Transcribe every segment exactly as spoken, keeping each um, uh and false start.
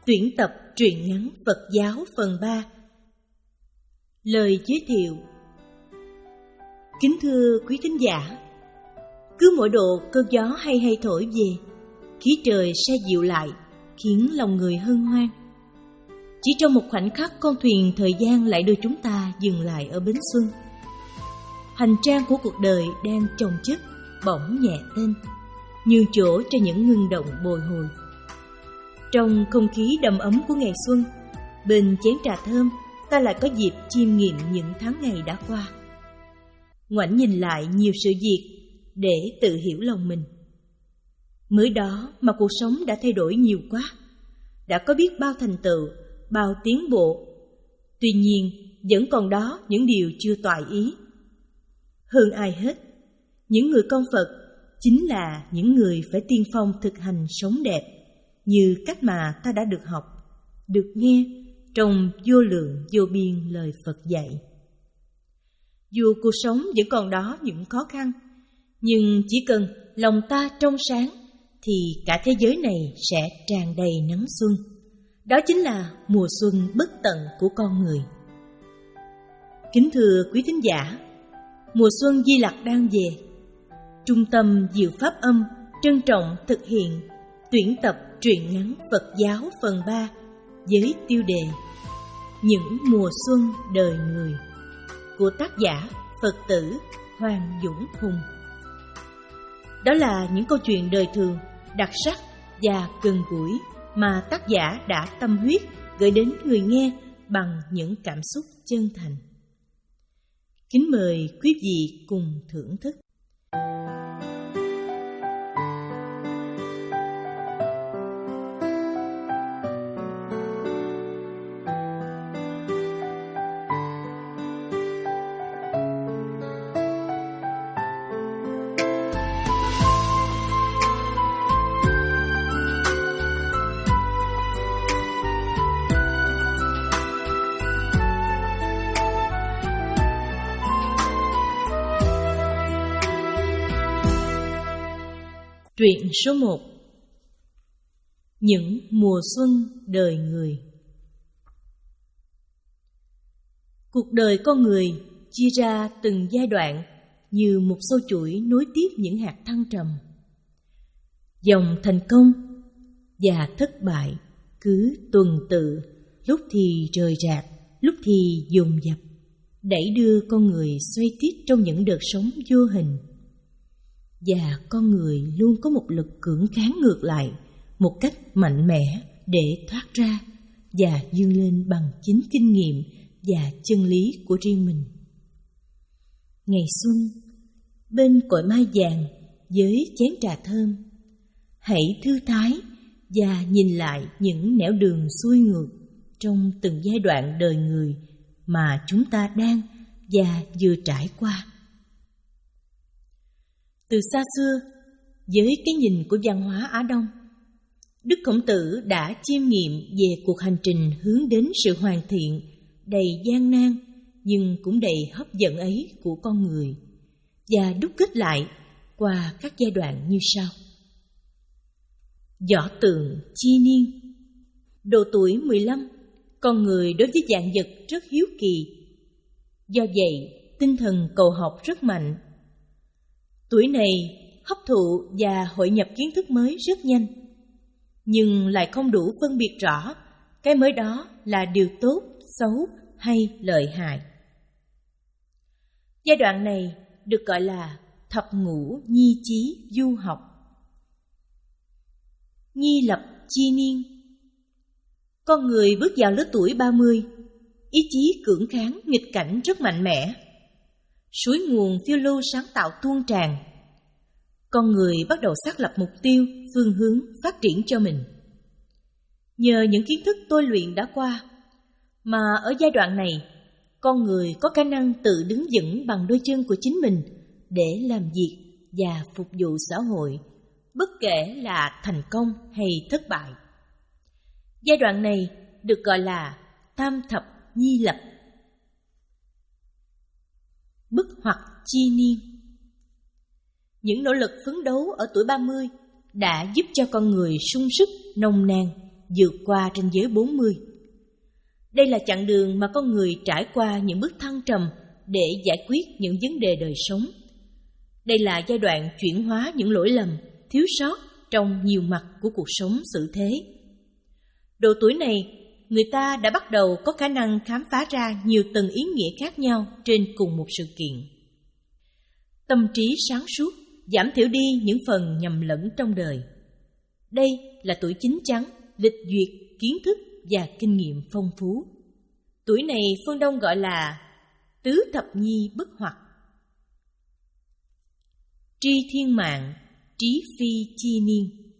Tuyển tập truyện ngắn Phật giáo phần ba. Lời giới thiệu. Kính thưa quý thính giả, cứ mỗi độ cơn gió hay hay thổi về, khí trời se dịu lại, khiến lòng người hân hoan. Chỉ trong một khoảnh khắc, con thuyền thời gian lại đưa chúng ta dừng lại ở bến xuân. Hành trang của cuộc đời đang chồng chất, bỗng nhẹ tên, như chỗ cho những ngưng động bồi hồi. Trong không khí đầm ấm của ngày xuân, bên chén trà thơm, ta lại có dịp chiêm nghiệm những tháng ngày đã qua. Ngoảnh nhìn lại nhiều sự việc để tự hiểu lòng mình. Mới đó mà cuộc sống đã thay đổi nhiều quá, đã có biết bao thành tựu, bao tiến bộ. Tuy nhiên, vẫn còn đó những điều chưa toại ý. Hơn ai hết, những người con Phật chính là những người phải tiên phong thực hành sống đẹp, như cách mà ta đã được học, được nghe trong vô lượng vô biên lời Phật dạy. Dù cuộc sống vẫn còn đó những khó khăn, nhưng chỉ cần lòng ta trong sáng thì cả thế giới này sẽ tràn đầy nắng xuân. Đó chính là mùa xuân bất tận của con người. Kính thưa quý thính giả, mùa xuân Di Lặc đang về. Trung tâm Diệu Pháp Âm trân trọng thực hiện tuyển tập truyện ngắn Phật giáo phần ba với tiêu đề Những mùa xuân đời người của tác giả Phật tử Hoàng Dũng Hùng. Đó là những câu chuyện đời thường, đặc sắc và gần gũi mà tác giả đã tâm huyết gửi đến người nghe bằng những cảm xúc chân thành. Kính mời quý vị cùng thưởng thức. Truyện số một. Những mùa xuân đời người. Cuộc đời con người chia ra từng giai đoạn như một xô chuỗi nối tiếp những hạt thăng trầm. Dòng thành công và thất bại cứ tuần tự, lúc thì rời rạc, lúc thì dồn dập, đẩy đưa con người xoay tiếp trong những đợt sóng vô hình. Và con người luôn có một lực cưỡng kháng ngược lại, một cách mạnh mẽ để thoát ra và vươn lên bằng chính kinh nghiệm và chân lý của riêng mình. Ngày xuân, bên cội mai vàng với chén trà thơm, hãy thư thái và nhìn lại những nẻo đường xuôi ngược trong từng giai đoạn đời người mà chúng ta đang và vừa trải qua. Từ xa xưa, với cái nhìn của văn hóa Á Đông, Đức Khổng Tử đã chiêm nghiệm về cuộc hành trình hướng đến sự hoàn thiện, đầy gian nan nhưng cũng đầy hấp dẫn ấy của con người, và đúc kết lại qua các giai đoạn như sau. Võ tượng chi niên. Độ tuổi mười lăm, con người đối với vạn vật rất hiếu kỳ. Do vậy, tinh thần cầu học rất mạnh. Tuổi này hấp thụ và hội nhập kiến thức mới rất nhanh, nhưng lại không đủ phân biệt rõ cái mới đó là điều tốt, xấu hay lợi hại. Giai đoạn này được gọi là thập ngũ nhi chí du học. Nhi lập chi niên. Con người bước vào lứa tuổi ba mươi, ý chí cưỡng kháng nghịch cảnh rất mạnh mẽ. Suối nguồn phiêu lưu sáng tạo tuôn tràn. Con người bắt đầu xác lập mục tiêu, phương hướng phát triển cho mình. Nhờ những kiến thức tôi luyện đã qua, mà ở giai đoạn này, con người có khả năng tự đứng vững bằng đôi chân của chính mình để làm việc và phục vụ xã hội, bất kể là thành công hay thất bại. Giai đoạn này được gọi là tam thập nhi lập. Bức hoặc chi niên. Những nỗ lực phấn đấu ở tuổi ba mươi đã giúp cho con người sung sức, nồng nàn vượt qua ranh giới bốn mươi. Đây là chặng đường mà con người trải qua những bước thăng trầm để giải quyết những vấn đề đời sống. Đây là giai đoạn chuyển hóa những lỗi lầm, thiếu sót trong nhiều mặt của cuộc sống xử thế. Độ tuổi này, người ta đã bắt đầu có khả năng khám phá ra nhiều tầng ý nghĩa khác nhau trên cùng một sự kiện. Tâm trí sáng suốt, giảm thiểu đi những phần nhầm lẫn trong đời. Đây là tuổi chín chắn, lịch duyệt, kiến thức và kinh nghiệm phong phú. Tuổi này phương Đông gọi là tứ thập nhi bất hoặc. Tri thiên mạng, trí phi chi niên.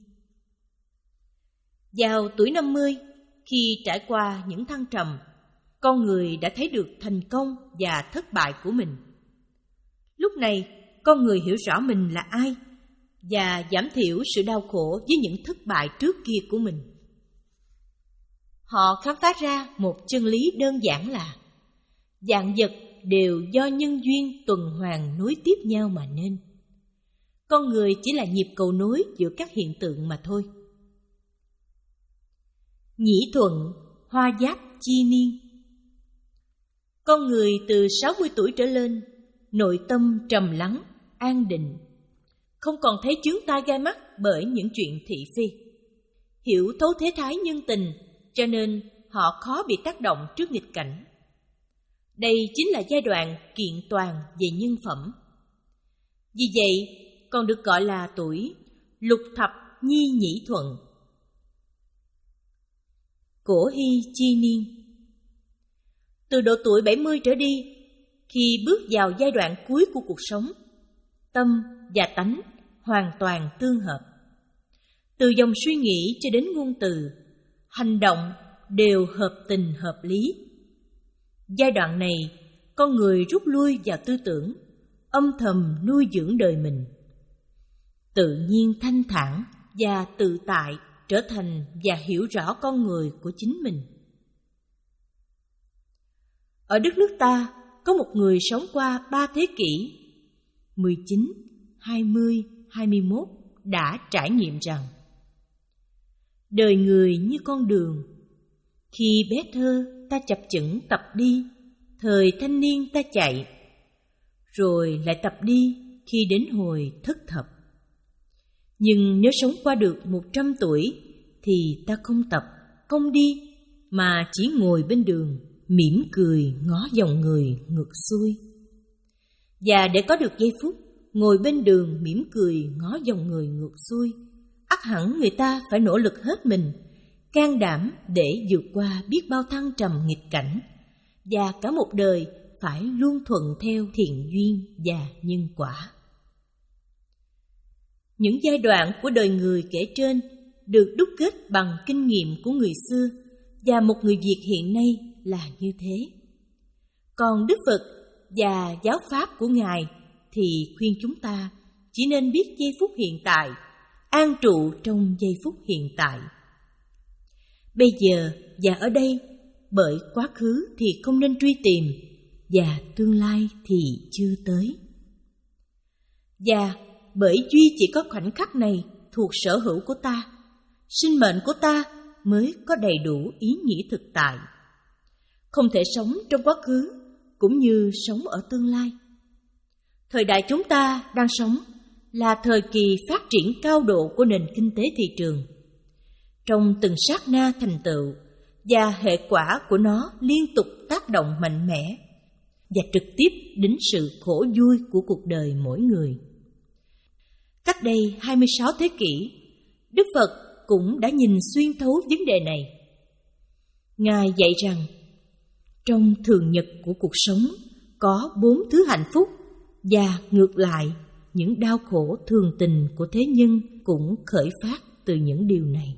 Vào tuổi năm mươi, khi trải qua những thăng trầm, con người đã thấy được thành công và thất bại của mình. Lúc này, con người hiểu rõ mình là ai và giảm thiểu sự đau khổ với những thất bại trước kia của mình. Họ khám phá ra một chân lý đơn giản là vạn vật đều do nhân duyên tuần hoàn nối tiếp nhau mà nên. Con người chỉ là nhịp cầu nối giữa các hiện tượng mà thôi. Nhĩ thuận, hoa giáp chi niên. Con người từ sáu mươi tuổi trở lên, nội tâm trầm lắng, an định, không còn thấy chướng tai gai mắt bởi những chuyện thị phi. Hiểu thấu thế thái nhân tình, cho nên họ khó bị tác động trước nghịch cảnh. Đây chính là giai đoạn kiện toàn về nhân phẩm. Vì vậy, còn được gọi là tuổi lục thập nhi nhĩ thuận. Cổ hy chi niên. Từ độ tuổi bảy mươi trở đi, khi bước vào giai đoạn cuối của cuộc sống, tâm và tánh hoàn toàn tương hợp. Từ dòng suy nghĩ cho đến ngôn từ, hành động đều hợp tình hợp lý. Giai đoạn này, con người rút lui vào tư tưởng, âm thầm nuôi dưỡng đời mình. Tự nhiên thanh thản và tự tại trở thành và hiểu rõ con người của chính mình. Ở đất nước ta, có một người sống qua ba thế kỷ, mười chín, hai mươi, hai mươi mốt, đã trải nghiệm rằng đời người như con đường. Khi bé thơ ta chập chững tập đi, thời thanh niên ta chạy, rồi lại tập đi khi đến hồi thất thập. Nhưng nếu sống qua được một trăm tuổi thì ta không tập, không đi, mà chỉ ngồi bên đường, mỉm cười ngó dòng người ngược xuôi. Và để có được giây phút ngồi bên đường mỉm cười ngó dòng người ngược xuôi, ắt hẳn người ta phải nỗ lực hết mình, can đảm để vượt qua biết bao thăng trầm nghịch cảnh, và cả một đời phải luôn thuận theo thiện duyên và nhân quả. Những giai đoạn của đời người kể trên được đúc kết bằng kinh nghiệm của người xưa và một người Việt hiện nay là như thế. Còn Đức Phật và giáo pháp của Ngài thì khuyên chúng ta chỉ nên biết giây phút hiện tại, an trụ trong giây phút hiện tại. Bây giờ và ở đây, bởi quá khứ thì không nên truy tìm, và tương lai thì chưa tới. Và bởi duy chỉ có khoảnh khắc này thuộc sở hữu của ta, sinh mệnh của ta mới có đầy đủ ý nghĩa thực tại. Không thể sống trong quá khứ cũng như sống ở tương lai. Thời đại chúng ta đang sống là thời kỳ phát triển cao độ của nền kinh tế thị trường. Trong từng sát na thành tựu và hệ quả của nó liên tục tác động mạnh mẽ và trực tiếp đến sự khổ vui của cuộc đời mỗi người. Cách đây hai mươi sáu thế kỷ, Đức Phật cũng đã nhìn xuyên thấu vấn đề này. Ngài dạy rằng, trong thường nhật của cuộc sống có bốn thứ hạnh phúc, và ngược lại, những đau khổ thường tình của thế nhân cũng khởi phát từ những điều này.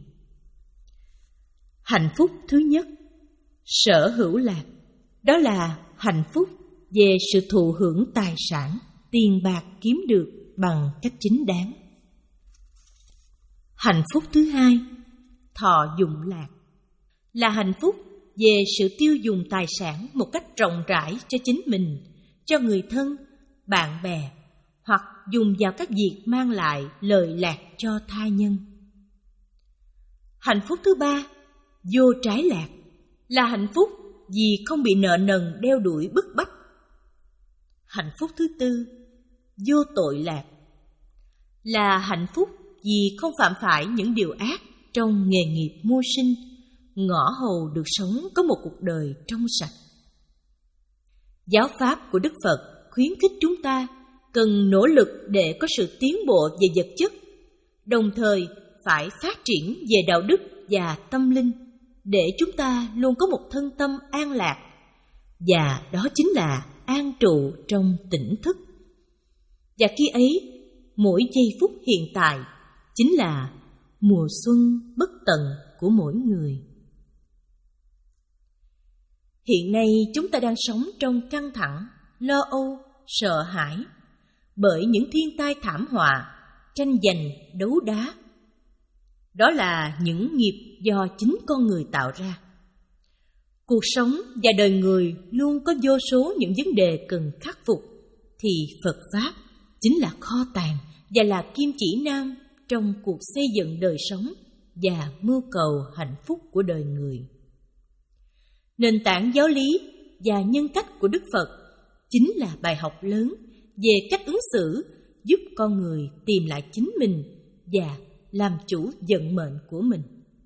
Hạnh phúc thứ nhất, sở hữu lạc, đó là hạnh phúc về sự thụ hưởng tài sản, tiền bạc kiếm được bằng cách chính đáng. Hạnh phúc thứ hai, thọ dụng lạc, là hạnh phúc về sự tiêu dùng tài sản một cách rộng rãi cho chính mình, cho người thân, bạn bè, hoặc dùng vào các việc mang lại lợi lạc cho tha nhân. Hạnh phúc thứ ba vô trái lạc, là hạnh phúc vì không bị nợ nần đeo đuổi bức bách. Hạnh phúc thứ tư, vô tội lạc, là hạnh phúc vì không phạm phải những điều ác trong nghề nghiệp mưu sinh, ngõ hầu được sống có một cuộc đời trong sạch. Giáo pháp của Đức Phật khuyến khích chúng ta cần nỗ lực để có sự tiến bộ về vật chất, đồng thời phải phát triển về đạo đức và tâm linh, để chúng ta luôn có một thân tâm an lạc, và đó chính là an trụ trong tỉnh thức. Và khi ấy, mỗi giây phút hiện tại chính là mùa xuân bất tận của mỗi người. Hiện nay chúng ta đang sống trong căng thẳng, lo âu, sợ hãi bởi những thiên tai thảm họa, tranh giành, đấu đá. Đó là những nghiệp do chính con người tạo ra. Cuộc sống và đời người luôn có vô số những vấn đề cần khắc phục, thì Phật Pháp chính là kho tàng và là kim chỉ nam trong cuộc xây dựng đời sống và mưu cầu hạnh phúc của đời người. Nền tảng giáo lý và nhân cách của Đức Phật chính là bài học lớn về cách ứng xử giúp con người tìm lại chính mình và làm chủ vận mệnh của mình.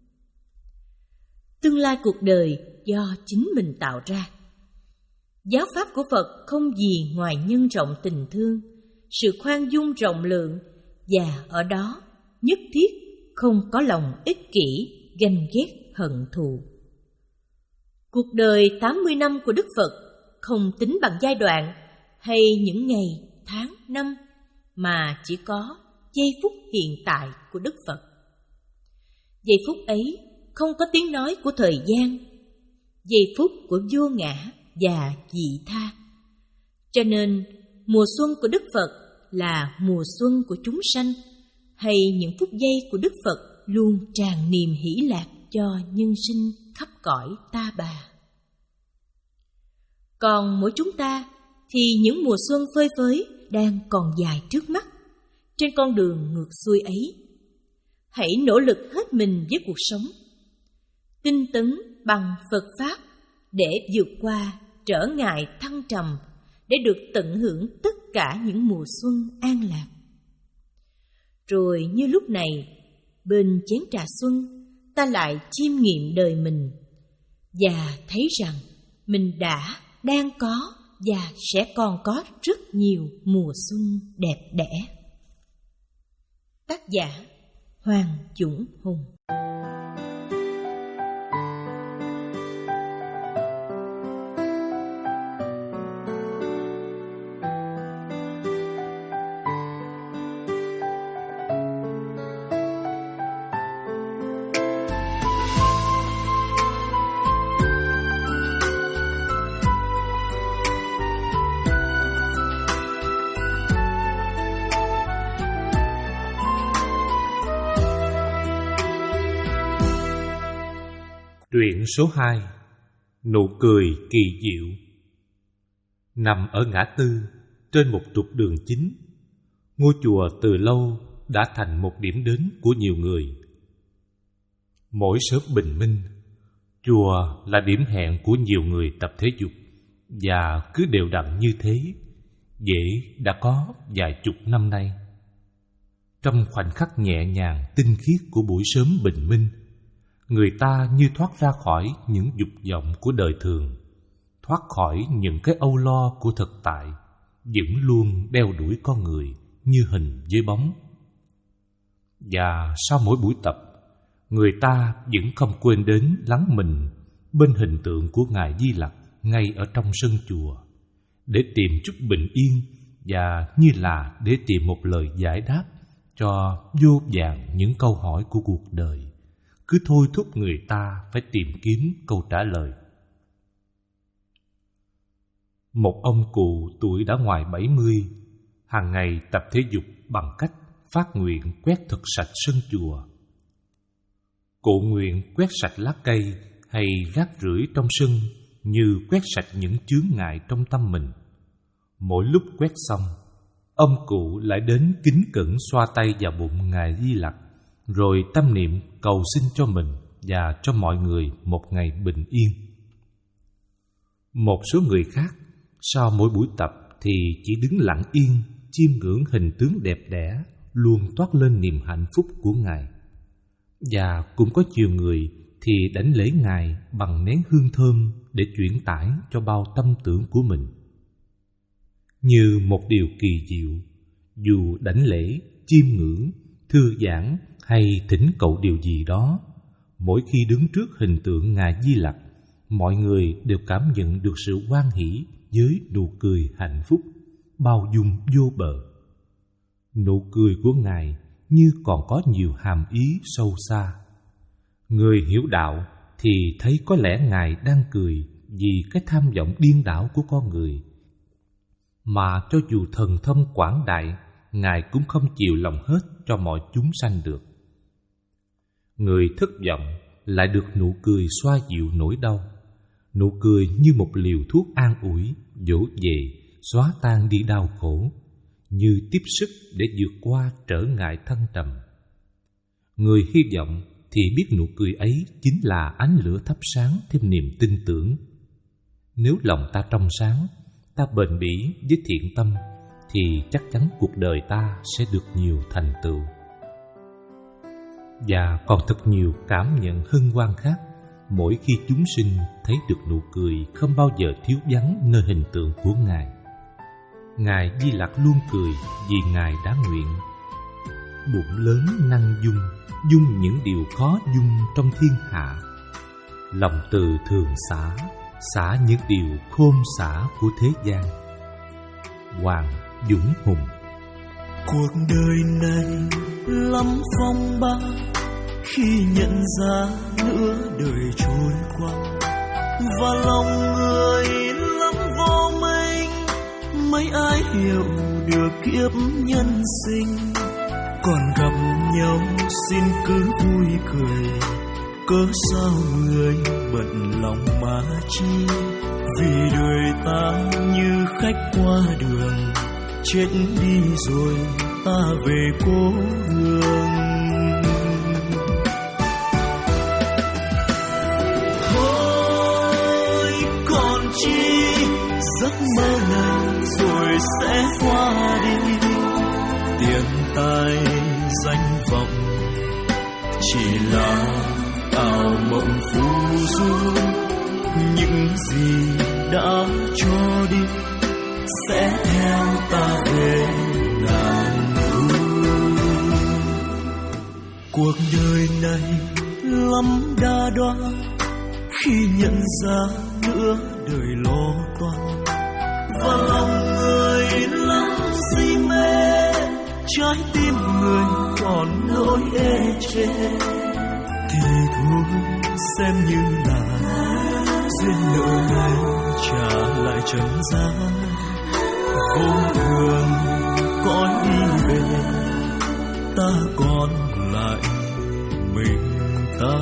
Tương lai cuộc đời do chính mình tạo ra. Giáo pháp của Phật không gì ngoài nhân rộng tình thương, sự khoan dung rộng lượng, và ở đó nhất thiết không có lòng ích kỷ, ganh ghét, hận thù. Cuộc đời tám mươi năm của Đức Phật không tính bằng giai đoạn hay những ngày, tháng, năm, mà chỉ có giây phút hiện tại của Đức Phật. Giây phút ấy không có tiếng nói của thời gian, giây phút của vô ngã và vị tha. Cho nên mùa xuân của Đức Phật là mùa xuân của chúng sanh, hay những phút giây của Đức Phật luôn tràn niềm hỷ lạc cho nhân sinh khắp cõi ta bà. Còn mỗi chúng ta thì những mùa xuân phơi phới đang còn dài trước mắt. Trên con đường ngược xuôi ấy, hãy nỗ lực hết mình với cuộc sống, tinh tấn bằng Phật Pháp để vượt qua trở ngại thăng trầm, để được tận hưởng tất cả những mùa xuân an lạc. Rồi như lúc này, bên chén trà xuân, ta lại chiêm nghiệm đời mình và thấy rằng mình đã, đang có và sẽ còn có rất nhiều mùa xuân đẹp đẽ. Tác giả Hoàng Dũng Hùng. Truyện số hai. Nụ cười kỳ diệu. Nằm ở ngã tư trên một trục đường chính, ngôi chùa từ lâu đã thành một điểm đến của nhiều người. Mỗi sớm bình minh, chùa là điểm hẹn của nhiều người tập thể dục, và cứ đều đặn như thế, dễ đã có vài chục năm nay. Trong khoảnh khắc nhẹ nhàng tinh khiết của buổi sớm bình minh, người ta như thoát ra khỏi những dục vọng của đời thường, thoát khỏi những cái âu lo của thực tại, vẫn luôn đeo đuổi con người như hình với bóng. Và sau mỗi buổi tập, người ta vẫn không quên đến lắng mình bên hình tượng của Ngài Di Lặc ngay ở trong sân chùa, để tìm chút bình yên và như là để tìm một lời giải đáp cho vô vàn những câu hỏi của cuộc đời, cứ thôi thúc người ta phải tìm kiếm câu trả lời. Một ông cụ tuổi đã ngoài bảy mươi, hàng ngày tập thể dục bằng cách phát nguyện quét thật sạch sân chùa. Cụ nguyện quét sạch lá cây hay rác rưởi trong sân như quét sạch những chướng ngại trong tâm mình. Mỗi lúc quét xong, ông cụ lại đến kính cẩn xoa tay vào bụng Ngài Di Lặc, rồi tâm niệm cầu xin cho mình và cho mọi người một ngày bình yên. Một số người khác sau mỗi buổi tập thì chỉ đứng lặng yên, chiêm ngưỡng hình tướng đẹp đẽ luôn toát lên niềm hạnh phúc của Ngài. Và cũng có nhiều người thì đảnh lễ Ngài bằng nén hương thơm để chuyển tải cho bao tâm tưởng của mình. Như một điều kỳ diệu, dù đảnh lễ, chiêm ngưỡng, thư giãn hay thỉnh cầu điều gì đó, mỗi khi đứng trước hình tượng Ngài Di Lặc, mọi người đều cảm nhận được sự hoan hỷ với nụ cười hạnh phúc, bao dung vô bờ. Nụ cười của Ngài như còn có nhiều hàm ý sâu xa. Người hiểu đạo thì thấy có lẽ Ngài đang cười vì cái tham vọng điên đảo của con người, mà cho dù thần thông quảng đại, Ngài cũng không chịu lòng hết cho mọi chúng sanh được. Người thất vọng lại được nụ cười xoa dịu nỗi đau. Nụ cười như một liều thuốc an ủi, dỗ về, xóa tan đi đau khổ, như tiếp sức để vượt qua trở ngại thăng trầm. Người hy vọng thì biết nụ cười ấy chính là ánh lửa thắp sáng thêm niềm tin tưởng. Nếu lòng ta trong sáng, ta bền bỉ với thiện tâm, thì chắc chắn cuộc đời ta sẽ được nhiều thành tựu. Và còn thật nhiều cảm nhận hân hoan khác mỗi khi chúng sinh thấy được nụ cười không bao giờ thiếu vắng nơi hình tượng của Ngài. Ngài Di Lặc luôn cười vì Ngài đã nguyện. Bụng lớn năng dung, dung những điều khó dung trong thiên hạ. Lòng từ thường xả, xả những điều khôn xả của thế gian. Hoàng Dũng Hùng. Cuộc đời này lắm phong ba, khi nhận ra nửa đời trôi qua, và lòng người lắm vô minh, mấy ai hiểu được kiếp nhân sinh. Còn gặp nhau xin cứ vui cười, cớ sao người bận lòng mà chi. Vì đời ta như khách qua đường, chết đi rồi ta về cố hương. Thôi còn chi giấc mơ này rồi sẽ qua đi. Tiền tài danh vọng chỉ là ảo mộng phù du. Những gì đã cho đi sẽ theo ta về ngàn thu. Cuộc đời này lắm đa đoan, khi nhận ra nửa đời lo toan, và lòng người lắm si mê, trái tim người còn nỗi ê chê. Thì thôi xem như là duyên nợ này trả lại trần gian. Vô thường cõi đi về, ta còn lại mình ta.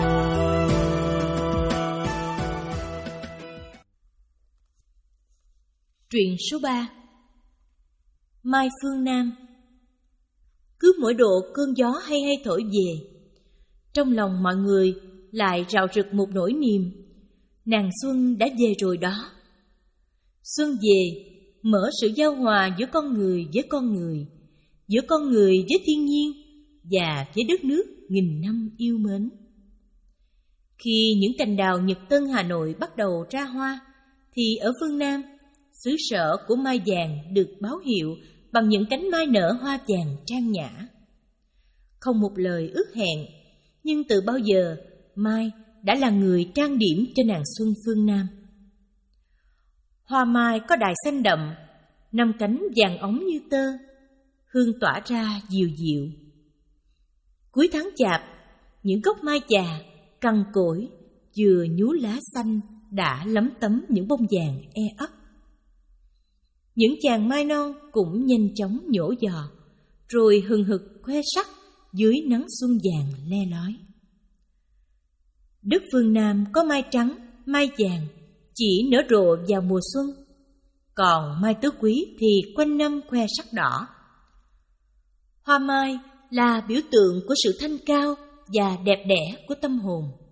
Truyện số ba. Mai Phương Nam. Cứ mỗi độ cơn gió hay hay thổi về, trong lòng mọi người lại rạo rực một nỗi niềm. Nàng xuân đã về rồi đó. Xuân về mở sự giao hòa giữa con người với con người, giữa con người với thiên nhiên và với đất nước nghìn năm yêu mến. Khi những cành đào Nhật Tân Hà Nội bắt đầu ra hoa, thì ở phương Nam, xứ sở của mai vàng được báo hiệu bằng những cánh mai nở hoa vàng trang nhã. Không một lời ước hẹn, nhưng từ bao giờ mai đã là người trang điểm cho nàng xuân phương Nam. Hoa mai có đài xanh đậm, năm cánh vàng óng như tơ, hương tỏa ra dịu dịu. Cuối tháng chạp, những gốc mai già, cằn cỗi, vừa nhú lá xanh đã lấm tấm những bông vàng e ấp. Những chàng mai non cũng nhanh chóng nhổ giò, rồi hừng hực khoe sắc dưới nắng xuân vàng le lói. Đất phương Nam có mai trắng, mai vàng chỉ nở rộ vào mùa xuân, còn mai tứ quý thì quanh năm khoe sắc đỏ. Hoa mai là biểu tượng của sự thanh cao và đẹp đẽ của tâm hồn.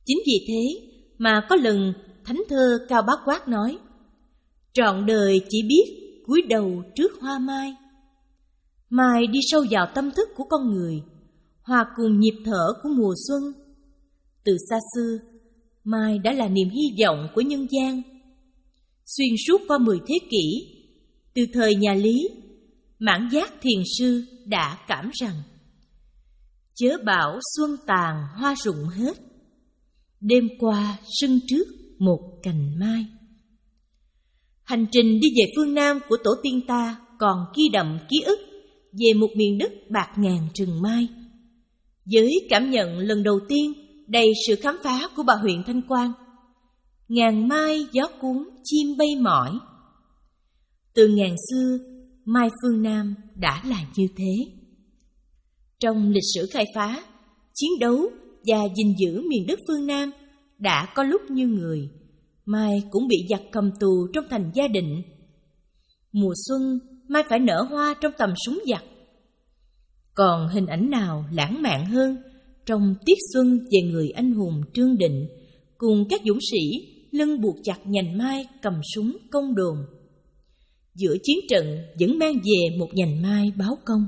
Chính vì thế mà có lần thánh thơ Cao Bá Quát nói: trọn đời chỉ biết cúi đầu trước hoa mai. Mai đi sâu vào tâm thức của con người, hòa cùng nhịp thở của mùa xuân. Từ xa xưa, mai đã là niềm hy vọng của nhân gian. Xuyên suốt qua mười thế kỷ, từ thời nhà Lý, Mãn Giác thiền sư đã cảm rằng: chớ bảo xuân tàn hoa rụng hết, đêm qua sân trước một cành mai. Hành trình đi về phương Nam của tổ tiên ta còn ghi đậm ký ức về một miền đất bạt ngàn rừng mai. Với cảm nhận lần đầu tiên đầy sự khám phá của bà huyện Thanh Quan: ngàn mai gió cuốn chim bay mỏi. Từ ngàn xưa, mai phương Nam đã là như thế. Trong lịch sử khai phá, chiến đấu và gìn giữ miền đất phương Nam đã có lúc như người, mai cũng bị giặc cầm tù trong thành Gia Định. Mùa xuân, mai phải nở hoa trong tầm súng giặc. Còn hình ảnh nào lãng mạn hơn trong tiết xuân về người anh hùng Trương Định cùng các dũng sĩ lưng buộc chặt nhành mai cầm súng công đồn. Giữa chiến trận vẫn mang về một nhành mai báo công.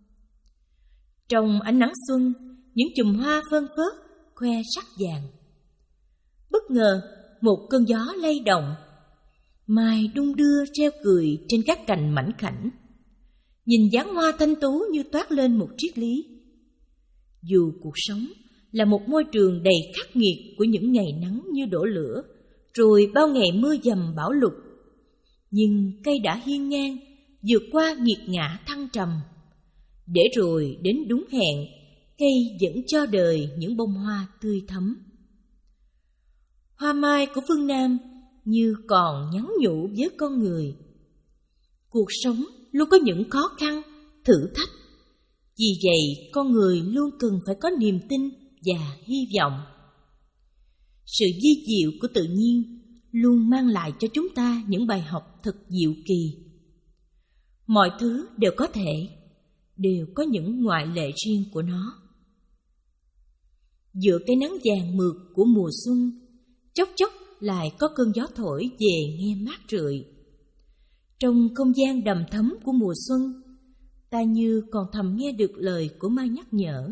Trong ánh nắng xuân, những chùm hoa phơn phớt khoe sắc vàng. Bất ngờ, một cơn gió lay động, mai đung đưa treo cười trên các cành mảnh khảnh. Nhìn dáng hoa thanh tú như toát lên một triết lý. Dù cuộc sống là một môi trường đầy khắc nghiệt của những ngày nắng như đổ lửa, rồi bao ngày mưa dầm bão lụt, nhưng cây đã hiên ngang, vượt qua nghiệt ngã thăng trầm, để rồi đến đúng hẹn, cây vẫn cho đời những bông hoa tươi thắm. Hoa mai của phương Nam như còn nhắn nhủ với con người. Cuộc sống luôn có những khó khăn, thử thách. Vì vậy, con người luôn cần phải có niềm tin và hy vọng. Sự vi diệu của tự nhiên luôn mang lại cho chúng ta những bài học thật diệu kỳ. Mọi thứ đều có thể, đều có những ngoại lệ riêng của nó. Giữa cái nắng vàng mượt của mùa xuân, chốc chốc lại có cơn gió thổi về nghe mát rượi. Trong không gian đầm thấm của mùa xuân, ta như còn thầm nghe được lời của mai nhắc nhở: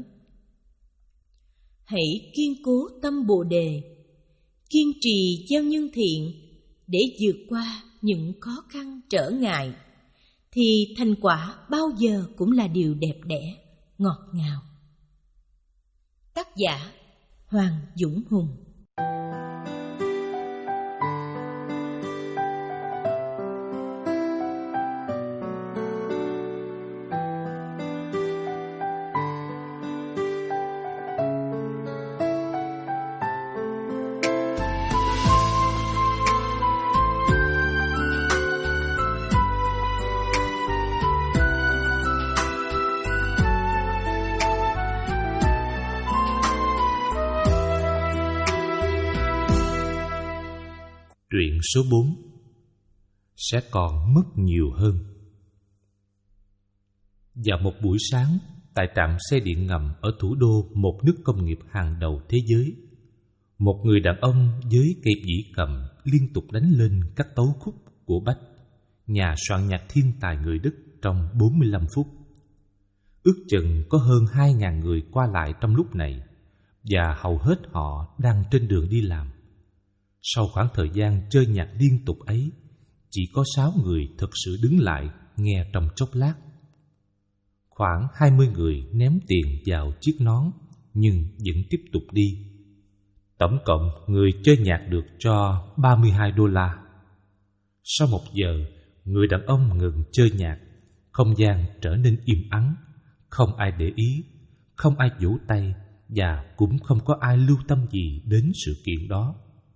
hãy kiên cố tâm Bồ Đề, kiên trì gieo nhân thiện để vượt qua những khó khăn trở ngại, thì thành quả bao giờ cũng là điều đẹp đẽ, ngọt ngào. Tác giả Hoàng Dũng Hùng. Truyện số bốn sẽ còn mất nhiều hơn. Vào một buổi sáng, tại trạm xe điện ngầm ở thủ đô một nước công nghiệp hàng đầu thế giới, một người đàn ông với cây dĩ cầm liên tục đánh lên các tấu khúc của Bach, nhà soạn nhạc thiên tài người Đức, trong bốn mươi lăm phút. Ước chừng có hơn hai ngàn người qua lại trong lúc này, và hầu hết họ đang trên đường đi làm. Sau khoảng thời gian chơi nhạc liên tục ấy, chỉ có sáu người thực sự đứng lại nghe trong chốc lát. Khoảng hai mươi người ném tiền vào chiếc nón, nhưng vẫn tiếp tục đi. Tổng cộng người chơi nhạc được cho ba mươi hai đô la. Sau một giờ, người đàn ông ngừng chơi nhạc. Không gian trở nên im ắng, không ai để ý, không ai vỗ tay, và cũng không có ai lưu tâm gì đến sự kiện đó.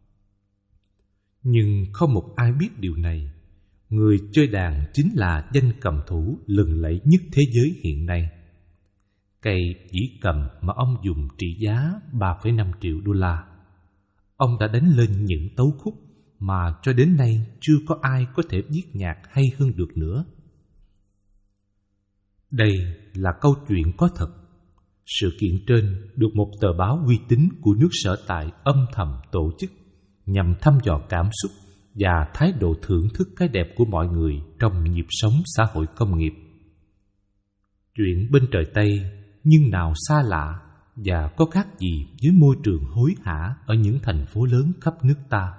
Nhưng không một ai biết điều này. Người chơi đàn chính là danh cầm thủ lừng lẫy nhất thế giới hiện nay. Cây dĩ cầm mà ông dùng trị giá ba phẩy năm triệu đô la. Ông đã đánh lên những tấu khúc mà cho đến nay chưa có ai có thể viết nhạc hay hơn được nữa. Đây là câu chuyện có thật. Sự kiện trên được một tờ báo uy tín của nước sở tại âm thầm tổ chức nhằm thăm dò cảm xúc và thái độ thưởng thức cái đẹp của mọi người trong nhịp sống xã hội công nghiệp. Chuyện bên trời Tây nhưng nào xa lạ và có khác gì với môi trường hối hả ở những thành phố lớn khắp nước ta.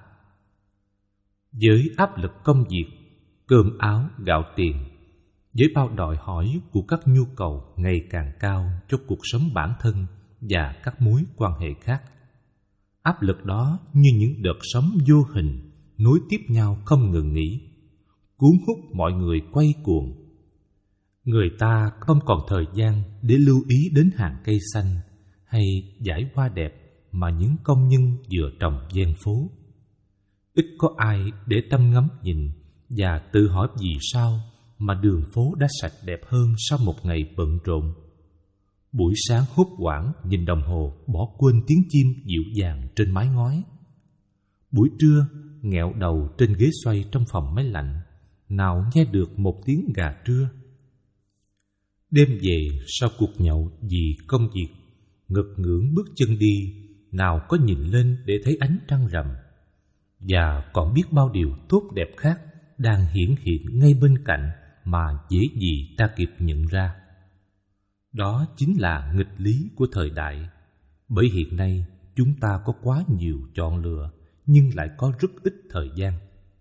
Với áp lực công việc, cơm áo gạo tiền, với bao đòi hỏi của các nhu cầu ngày càng cao cho cuộc sống bản thân và các mối quan hệ khác, áp lực đó như những đợt sóng vô hình nối tiếp nhau không ngừng nghỉ, cuốn hút mọi người quay cuồng. Người ta không còn thời gian để lưu ý đến hàng cây xanh hay dải hoa đẹp mà những công nhân vừa trồng ven phố. Ít có ai để tâm ngắm nhìn và tự hỏi vì sao mà đường phố đã sạch đẹp hơn sau một ngày bận rộn. Buổi sáng hốt hoảng nhìn đồng hồ, bỏ quên tiếng chim dịu dàng trên mái ngói. Buổi trưa nghẹo đầu trên ghế xoay trong phòng máy lạnh, nào nghe được một tiếng gà trưa. Đêm về sau cuộc nhậu vì công việc, ngực ngưỡng bước chân đi, nào có nhìn lên để thấy ánh trăng rằm. Và còn biết bao điều tốt đẹp khác đang hiển hiện ngay bên cạnh mà dễ gì ta kịp nhận ra. Đó chính là nghịch lý của thời đại, bởi hiện nay chúng ta có quá nhiều chọn lựa nhưng lại có rất ít thời gian.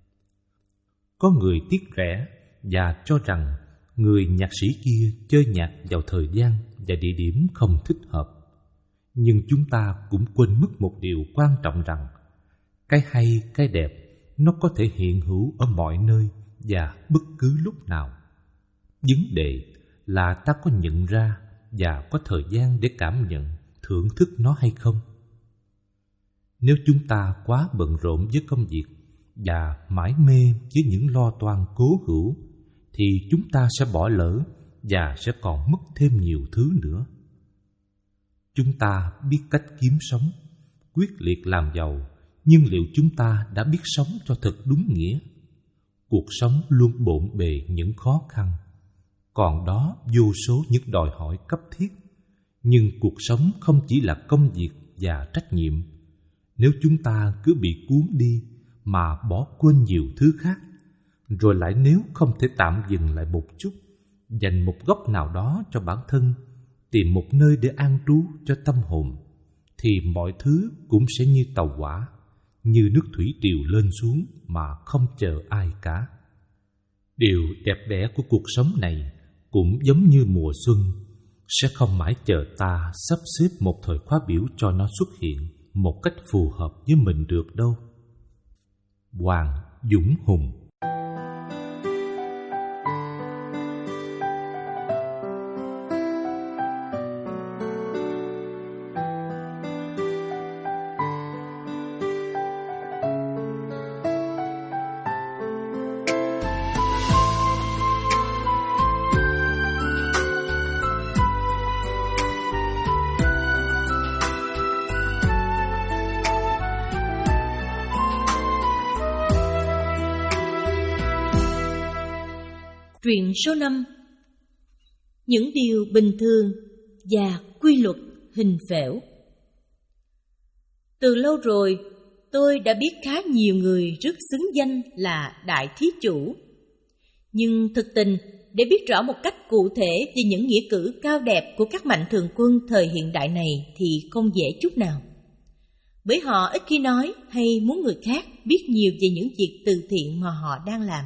Có người tiếc rẻ và cho rằng người nhạc sĩ kia chơi nhạc vào thời gian và địa điểm không thích hợp. Nhưng chúng ta cũng quên mất một điều quan trọng rằng cái hay, cái đẹp nó có thể hiện hữu ở mọi nơi và bất cứ lúc nào. Vấn đề là ta có nhận ra và có thời gian để cảm nhận, thưởng thức nó hay không. Nếu chúng ta quá bận rộn với công việc và mải mê với những lo toan cố hữu, thì chúng ta sẽ bỏ lỡ và sẽ còn mất thêm nhiều thứ nữa. Chúng ta biết cách kiếm sống, quyết liệt làm giàu, nhưng liệu chúng ta đã biết sống cho thật đúng nghĩa? Cuộc sống luôn bộn bề những khó khăn, còn đó vô số những đòi hỏi cấp thiết. Nhưng cuộc sống không chỉ là công việc và trách nhiệm. Nếu chúng ta cứ bị cuốn đi mà bỏ quên nhiều thứ khác, rồi lại nếu không thể tạm dừng lại một chút, dành một góc nào đó cho bản thân, tìm một nơi để an trú cho tâm hồn, thì mọi thứ cũng sẽ như tàu hỏa, như nước thủy triều lên xuống mà không chờ ai cả. Điều đẹp đẽ của cuộc sống này cũng giống như mùa xuân, sẽ không mãi chờ ta sắp xếp một thời khóa biểu cho nó xuất hiện một cách phù hợp với mình được đâu. Hoàng Dũng Hùng. Truyện số năm. Những điều bình thường và quy luật hình phễu. Từ lâu rồi, tôi đã biết khá nhiều người rất xứng danh là đại thí chủ. Nhưng thực tình, để biết rõ một cách cụ thể về những nghĩa cử cao đẹp của các mạnh thường quân thời hiện đại này thì không dễ chút nào. Bởi họ ít khi nói hay muốn người khác biết nhiều về những việc từ thiện mà họ đang làm.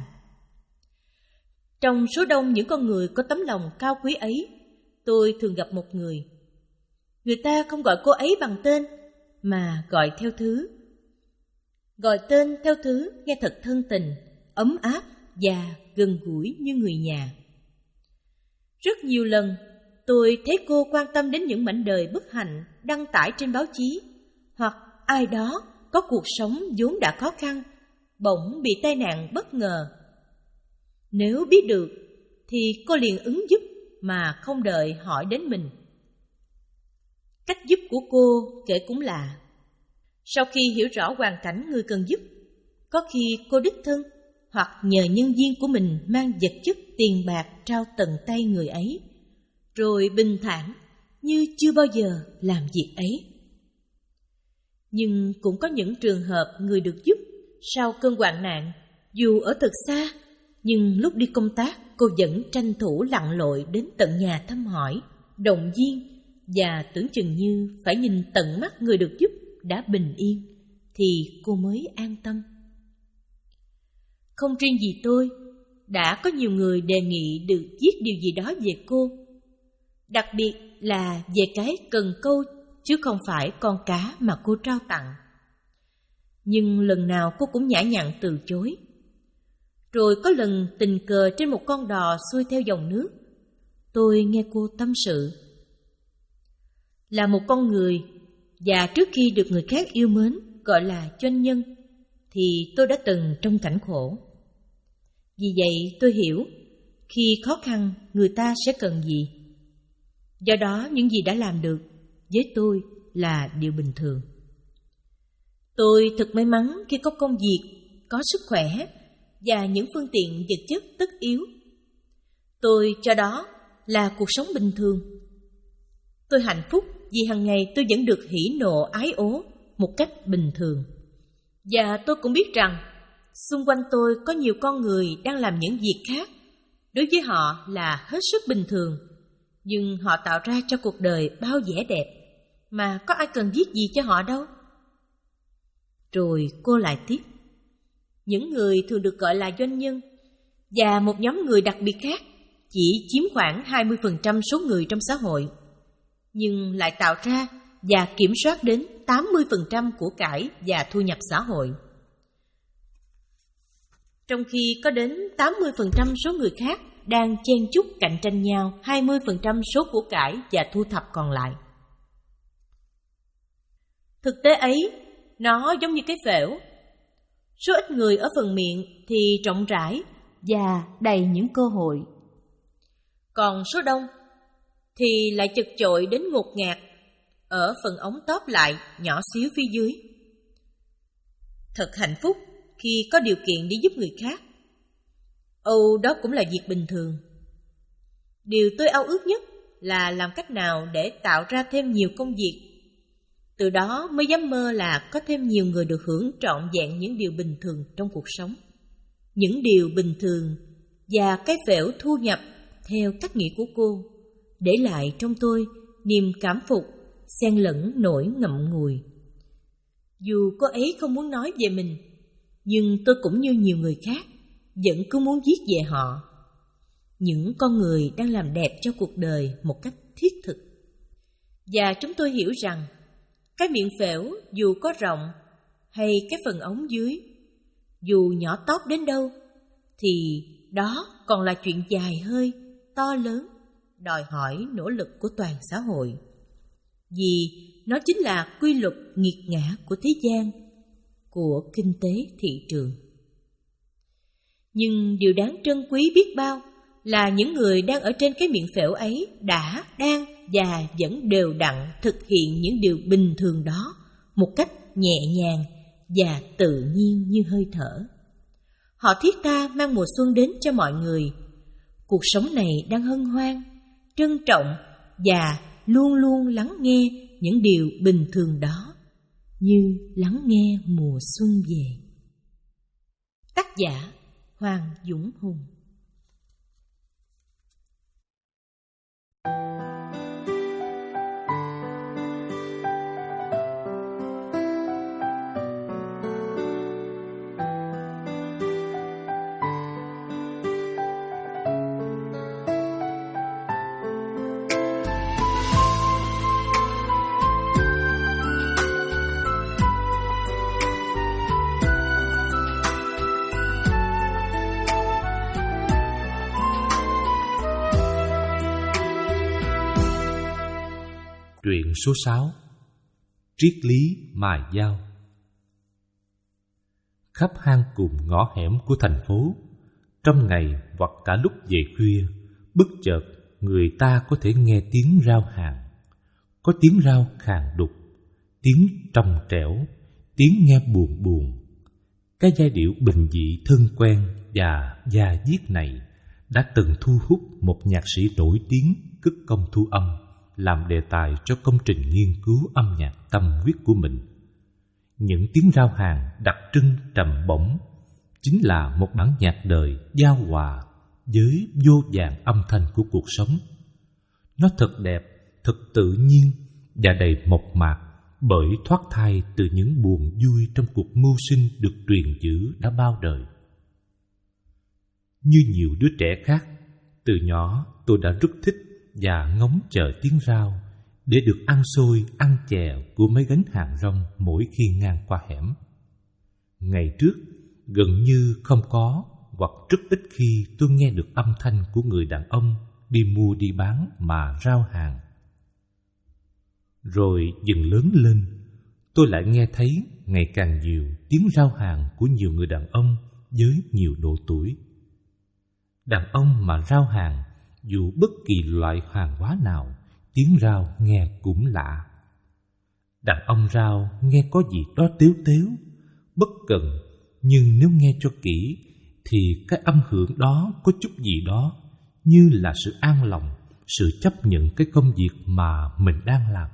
Trong số đông những con người có tấm lòng cao quý ấy, tôi thường gặp một người. Người ta không gọi cô ấy bằng tên, mà gọi theo thứ. Gọi tên theo thứ nghe thật thân tình, ấm áp và gần gũi như người nhà. Rất nhiều lần, tôi thấy cô quan tâm đến những mảnh đời bất hạnh đăng tải trên báo chí, hoặc ai đó có cuộc sống vốn đã khó khăn, bỗng bị tai nạn bất ngờ. Nếu biết được, thì cô liền ứng giúp mà không đợi hỏi đến mình. Cách giúp của cô kể cũng lạ. Sau khi hiểu rõ hoàn cảnh người cần giúp, có khi cô đích thân hoặc nhờ nhân viên của mình mang vật chất tiền bạc trao tận tay người ấy, rồi bình thản như chưa bao giờ làm việc ấy. Nhưng cũng có những trường hợp người được giúp sau cơn hoạn nạn, dù ở thật xa, nhưng lúc đi công tác cô vẫn tranh thủ lặn lội đến tận nhà thăm hỏi, động viên, và tưởng chừng như phải nhìn tận mắt người được giúp đã bình yên thì cô mới an tâm. Không riêng gì tôi, đã có nhiều người đề nghị được viết điều gì đó về cô, đặc biệt là về cái cần câu chứ không phải con cá mà cô trao tặng. Nhưng lần nào cô cũng nhã nhặn từ chối. Rồi có lần tình cờ trên một con đò xuôi theo dòng nước, tôi nghe cô tâm sự. Là một con người, và trước khi được người khác yêu mến gọi là doanh nhân, thì tôi đã từng trong cảnh khổ. Vì vậy tôi hiểu, khi khó khăn người ta sẽ cần gì. Do đó những gì đã làm được với tôi là điều bình thường. Tôi thật may mắn khi có công việc, có sức khỏe và những phương tiện vật chất tất yếu. Tôi cho đó là cuộc sống bình thường. Tôi hạnh phúc vì hàng ngày tôi vẫn được hỉ nộ ái ố một cách bình thường. Và tôi cũng biết rằng xung quanh tôi có nhiều con người đang làm những việc khác, đối với họ là hết sức bình thường, nhưng họ tạo ra cho cuộc đời bao vẻ đẹp, mà có ai cần viết gì cho họ đâu. Rồi cô lại tiếp. Những người thường được gọi là doanh nhân, và một nhóm người đặc biệt khác chỉ chiếm khoảng hai mươi phần trăm số người trong xã hội, nhưng lại tạo ra và kiểm soát đến tám mươi phần trăm của cải và thu nhập xã hội. Trong khi có đến tám mươi phần trăm số người khác đang chen chúc cạnh tranh nhau hai mươi phần trăm số của cải và thu thập còn lại. Thực tế ấy, nó giống như cái phễu. Số ít người ở phần miệng thì rộng rãi và đầy những cơ hội. Còn số đông thì lại chật chội đến ngột ngạt, ở phần ống tóp lại nhỏ xíu phía dưới. Thật hạnh phúc khi có điều kiện để giúp người khác. Âu, đó cũng là việc bình thường. Điều tôi ao ước nhất là làm cách nào để tạo ra thêm nhiều công việc. Từ đó mới dám mơ là có thêm nhiều người được hưởng trọn vẹn những điều bình thường trong cuộc sống. Những điều bình thường và cái phễu thu nhập theo cách nghĩ của cô, để lại trong tôi niềm cảm phục xen lẫn nỗi ngậm ngùi. Dù cô ấy không muốn nói về mình, nhưng tôi cũng như nhiều người khác vẫn cứ muốn viết về họ. Những con người đang làm đẹp cho cuộc đời một cách thiết thực. Và chúng tôi hiểu rằng cái miệng phễu dù có rộng hay cái phần ống dưới, dù nhỏ tóp đến đâu, thì đó còn là chuyện dài hơi, to lớn, đòi hỏi nỗ lực của toàn xã hội. Vì nó chính là quy luật nghiệt ngã của thế gian, của kinh tế thị trường. Nhưng điều đáng trân quý biết bao là những người đang ở trên cái miệng phễu ấy đã, đang và vẫn đều đặn thực hiện những điều bình thường đó một cách nhẹ nhàng và tự nhiên như hơi thở. Họ thiết tha mang mùa xuân đến cho mọi người. Cuộc sống này đang hân hoan, trân trọng và luôn luôn lắng nghe những điều bình thường đó, như lắng nghe mùa xuân về. Tác giả Hoàng Dũng Hùng. Truyện số sáu. Triết lý mài dao. Khắp hang cùng ngõ hẻm của thành phố, trong ngày hoặc cả lúc về khuya, bất chợt người ta có thể nghe tiếng rao hàng. Có tiếng rao khàn đục, tiếng trong trẻo, tiếng nghe buồn buồn. Cái giai điệu bình dị thân quen và da diết này đã từng thu hút một nhạc sĩ nổi tiếng cất công thu âm làm đề tài cho công trình nghiên cứu âm nhạc tâm huyết của mình. Những tiếng rao hàng đặc trưng trầm bổng chính là một bản nhạc đời giao hòa với vô vàn âm thanh của cuộc sống. Nó thật đẹp, thật tự nhiên và đầy mộc mạc, bởi thoát thai từ những buồn vui trong cuộc mưu sinh được truyền giữ đã bao đời. Như nhiều đứa trẻ khác, từ nhỏ tôi đã rất thích và ngóng chờ tiếng rao để được ăn xôi, ăn chè của mấy gánh hàng rong mỗi khi ngang qua hẻm. Ngày trước, gần như không có hoặc rất ít khi tôi nghe được âm thanh của người đàn ông đi mua đi bán mà rao hàng. Rồi dần lớn lên, tôi lại nghe thấy ngày càng nhiều tiếng rao hàng của nhiều người đàn ông với nhiều độ tuổi. Đàn ông mà rao hàng, dù bất kỳ loại hàng hóa nào, tiếng rao nghe cũng lạ. Đàn ông rao nghe có gì đó tếu tếu, bất cần, nhưng nếu nghe cho kỹ thì cái âm hưởng đó có chút gì đó như là sự an lòng, sự chấp nhận cái công việc mà mình đang làm.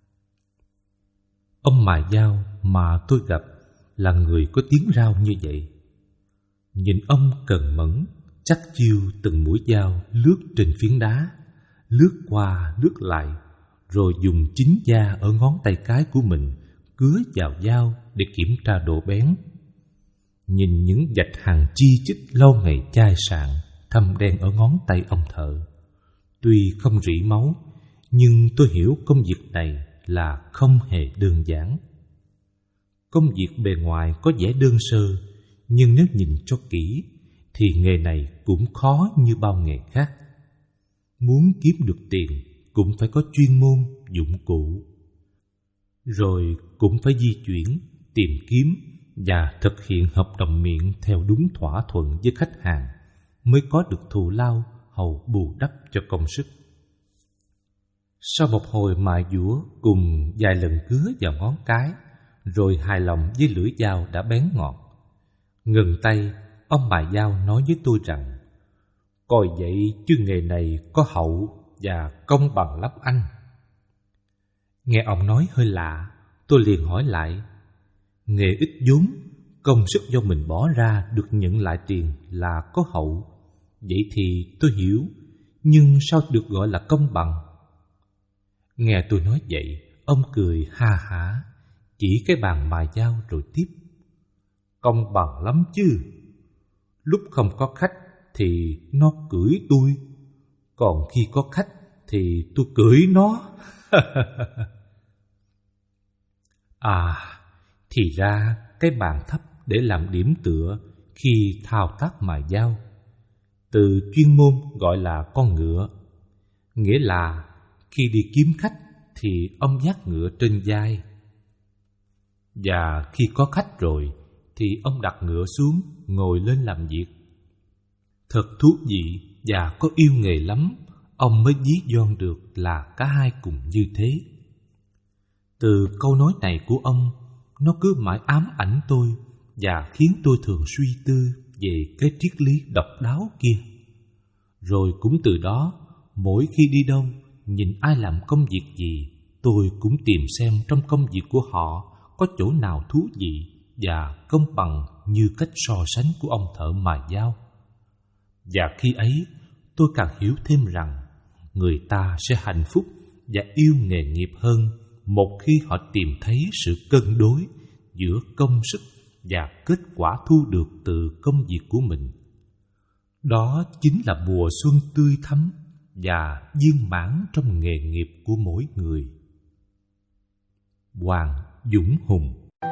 Ông mài dao mà tôi gặp là người có tiếng rao như vậy. Nhìn ông cần mẫn, chắc chiêu từng mũi dao lướt trên phiến đá, lướt qua lướt lại, rồi dùng chính da ở ngón tay cái của mình cứa vào dao để kiểm tra độ bén. Nhìn những vạch hàng chi chít lâu ngày chai sạn thâm đen ở ngón tay ông thợ, tuy không rỉ máu, nhưng tôi hiểu công việc này là không hề đơn giản. Công việc bề ngoài có vẻ đơn sơ, nhưng nếu nhìn cho kỹ thì nghề này cũng khó như bao nghề khác. Muốn kiếm được tiền cũng phải có chuyên môn, dụng cụ, rồi cũng phải di chuyển, tìm kiếm và thực hiện hợp đồng miệng theo đúng thỏa thuận với khách hàng mới có được thù lao hầu bù đắp cho công sức. Sau một hồi mài dũa cùng vài lần cứa vào ngón cái, rồi hài lòng với lưỡi dao đã bén ngọt, ngừng tay, ông mài dao nói với tôi rằng: "Coi vậy chứ nghề này có hậu và công bằng lắm anh." Nghe ông nói hơi lạ, tôi liền hỏi lại: "Nghề ít vốn, công sức do mình bỏ ra được nhận lại tiền là có hậu, vậy thì tôi hiểu, nhưng sao được gọi là công bằng?" Nghe tôi nói vậy, ông cười ha hả, chỉ cái bàn mài dao rồi tiếp: "Công bằng lắm chứ. Lúc không có khách thì nó cưỡi tôi, còn khi có khách thì tôi cưỡi nó." À, thì ra cái bàn thấp để làm điểm tựa khi thao tác mài dao, từ chuyên môn gọi là con ngựa, nghĩa là khi đi kiếm khách thì ông vác ngựa trên vai, và khi có khách rồi thì ông đặt ngựa xuống ngồi lên làm việc. Thật thú vị và có yêu nghề lắm, ông mới ví von được là cả hai cùng như thế. Từ câu nói này của ông, nó cứ mãi ám ảnh tôi và khiến tôi thường suy tư về cái triết lý độc đáo kia. Rồi cũng từ đó, mỗi khi đi đâu, nhìn ai làm công việc gì, tôi cũng tìm xem trong công việc của họ có chỗ nào thú vị và công bằng như cách so sánh của ông thợ mài dao. Và khi ấy, tôi càng hiểu thêm rằng người ta sẽ hạnh phúc và yêu nghề nghiệp hơn một khi họ tìm thấy sự cân đối giữa công sức và kết quả thu được từ công việc của mình. Đó chính là mùa xuân tươi thắm và viên mãn trong nghề nghiệp của mỗi người. Hoàng Dũng Hùng.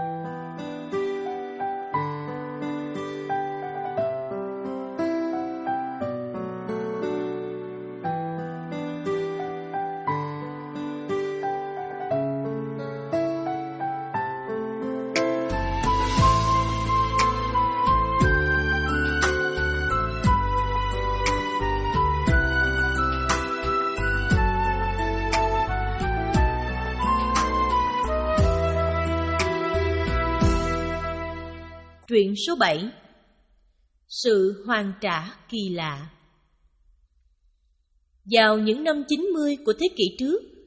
Truyện số bảy. Sự hoàn trả kỳ lạ. Vào những năm chín mươi của thế kỷ trước,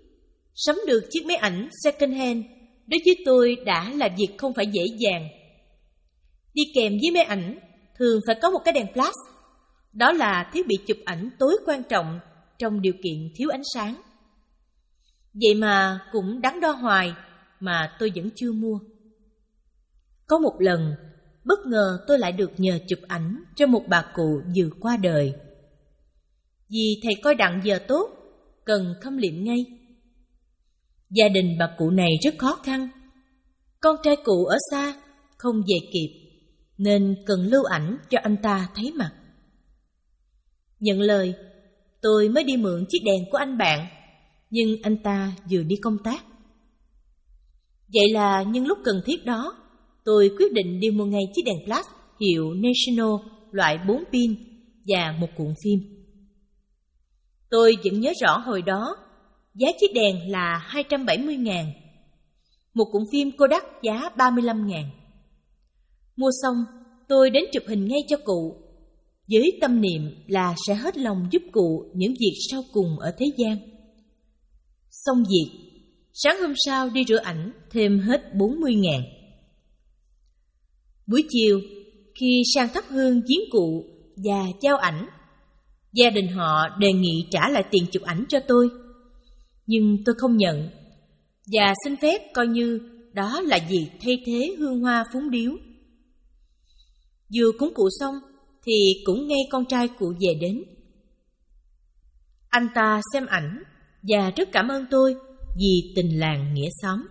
Sắm được chiếc máy ảnh second hand đối với tôi đã là việc không phải dễ dàng. Đi kèm với máy ảnh thường phải có một cái đèn flash. Đó là thiết bị chụp ảnh tối quan trọng trong điều kiện thiếu ánh sáng. Vậy mà cũng đắn đo hoài mà tôi vẫn chưa mua. Có một lần, bất ngờ tôi lại được nhờ chụp ảnh cho một bà cụ vừa qua đời. Vì thầy coi đặng giờ tốt, cần khâm liệm ngay. Gia đình bà cụ này rất khó khăn. Con trai cụ ở xa, không về kịp, nên cần lưu ảnh cho anh ta thấy mặt. Nhận lời, tôi mới đi mượn chiếc đèn của anh bạn, nhưng anh ta vừa đi công tác. Vậy là nhân lúc cần thiết đó, tôi quyết định đi mua ngay chiếc đèn flash hiệu National loại bốn pin và một cuộn phim. Tôi vẫn nhớ rõ hồi đó, giá chiếc đèn là hai trăm bảy mươi ngàn, một cuộn phim Kodak giá ba mươi lăm ngàn. Mua xong, tôi đến chụp hình ngay cho cụ, với tâm niệm là sẽ hết lòng giúp cụ những việc sau cùng ở thế gian. Xong việc, sáng hôm sau đi rửa ảnh thêm hết bốn mươi ngàn. Buổi chiều, khi sang thắp hương viếng cụ và trao ảnh, gia đình họ đề nghị trả lại tiền chụp ảnh cho tôi. Nhưng tôi không nhận, và xin phép coi như đó là việc thay thế hương hoa phúng điếu. Vừa cúng cụ xong, thì cũng ngay con trai cụ về đến. Anh ta xem ảnh và rất cảm ơn tôi vì tình làng nghĩa xóm.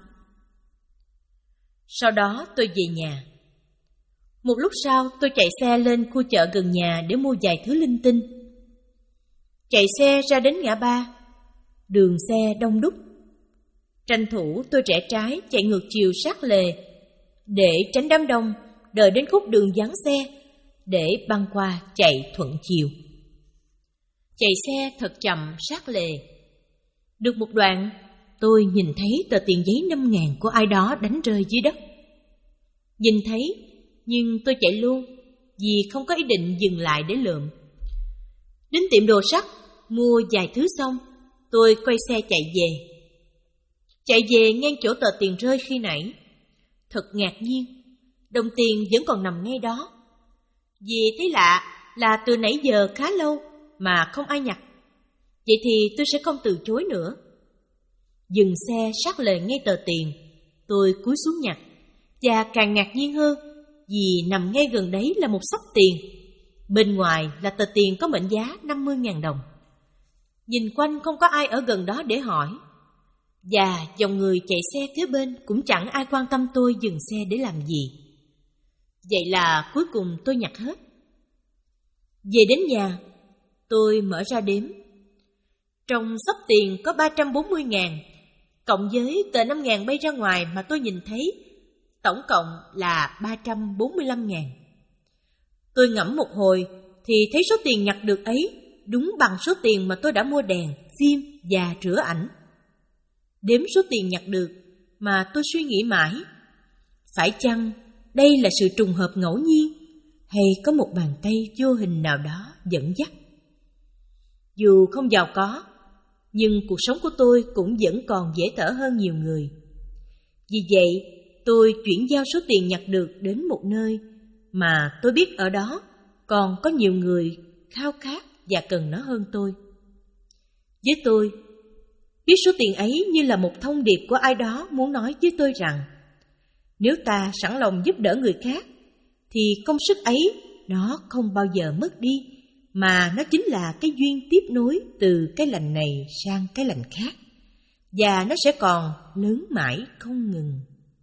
Sau đó tôi về nhà. Một lúc sau tôi chạy xe lên khu chợ gần nhà để mua vài thứ linh tinh. Chạy xe ra đến ngã ba, đường xe đông đúc. Tranh thủ tôi rẽ trái chạy ngược chiều sát lề để tránh đám đông, đợi đến khúc đường vắng xe để băng qua chạy thuận chiều. Chạy xe thật chậm sát lề. Được một đoạn, tôi nhìn thấy tờ tiền giấy năm ngàn của ai đó đánh rơi dưới đất. Nhìn thấy, nhưng tôi chạy luôn vì không có ý định dừng lại để lượm. Đến tiệm đồ sắt, mua vài thứ xong, tôi quay xe chạy về. Chạy về ngang chỗ tờ tiền rơi khi nãy. Thật ngạc nhiên, đồng tiền vẫn còn nằm ngay đó. Vì thấy lạ là từ nãy giờ khá lâu mà không ai nhặt. Vậy thì tôi sẽ không từ chối nữa. Dừng xe sát lề ngay tờ tiền, tôi cúi xuống nhặt. Và càng ngạc nhiên hơn vì nằm ngay gần đấy là một xấp tiền. Bên ngoài là tờ tiền có mệnh giá năm mươi ngàn đồng. Nhìn quanh không có ai ở gần đó để hỏi. Và dòng người chạy xe phía bên cũng chẳng ai quan tâm tôi dừng xe để làm gì. Vậy là cuối cùng tôi nhặt hết. Về đến nhà, tôi mở ra đếm. Trong xấp tiền có ba trăm bốn mươi ngàn, cộng với tờ năm ngàn bay ra ngoài mà tôi nhìn thấy, tổng cộng là ba trăm bốn mươi lăm ngàn. Tôi ngẫm một hồi thì thấy số tiền nhặt được ấy đúng bằng số tiền mà tôi đã mua đèn, phim và rửa ảnh. Đếm số tiền nhặt được mà tôi suy nghĩ mãi. Phải chăng đây là sự trùng hợp ngẫu nhiên, hay có một bàn tay vô hình nào đó dẫn dắt? Dù không giàu có, nhưng cuộc sống của tôi cũng vẫn còn dễ thở hơn nhiều người. Vì vậy, tôi chuyển giao số tiền nhặt được đến một nơi mà tôi biết ở đó còn có nhiều người khao khát và cần nó hơn tôi. Với tôi, biết số tiền ấy như là một thông điệp của ai đó muốn nói với tôi rằng nếu ta sẵn lòng giúp đỡ người khác, thì công sức ấy nó không bao giờ mất đi, mà nó chính là cái duyên tiếp nối từ cái lành này sang cái lành khác, và nó sẽ còn lớn mãi không ngừng.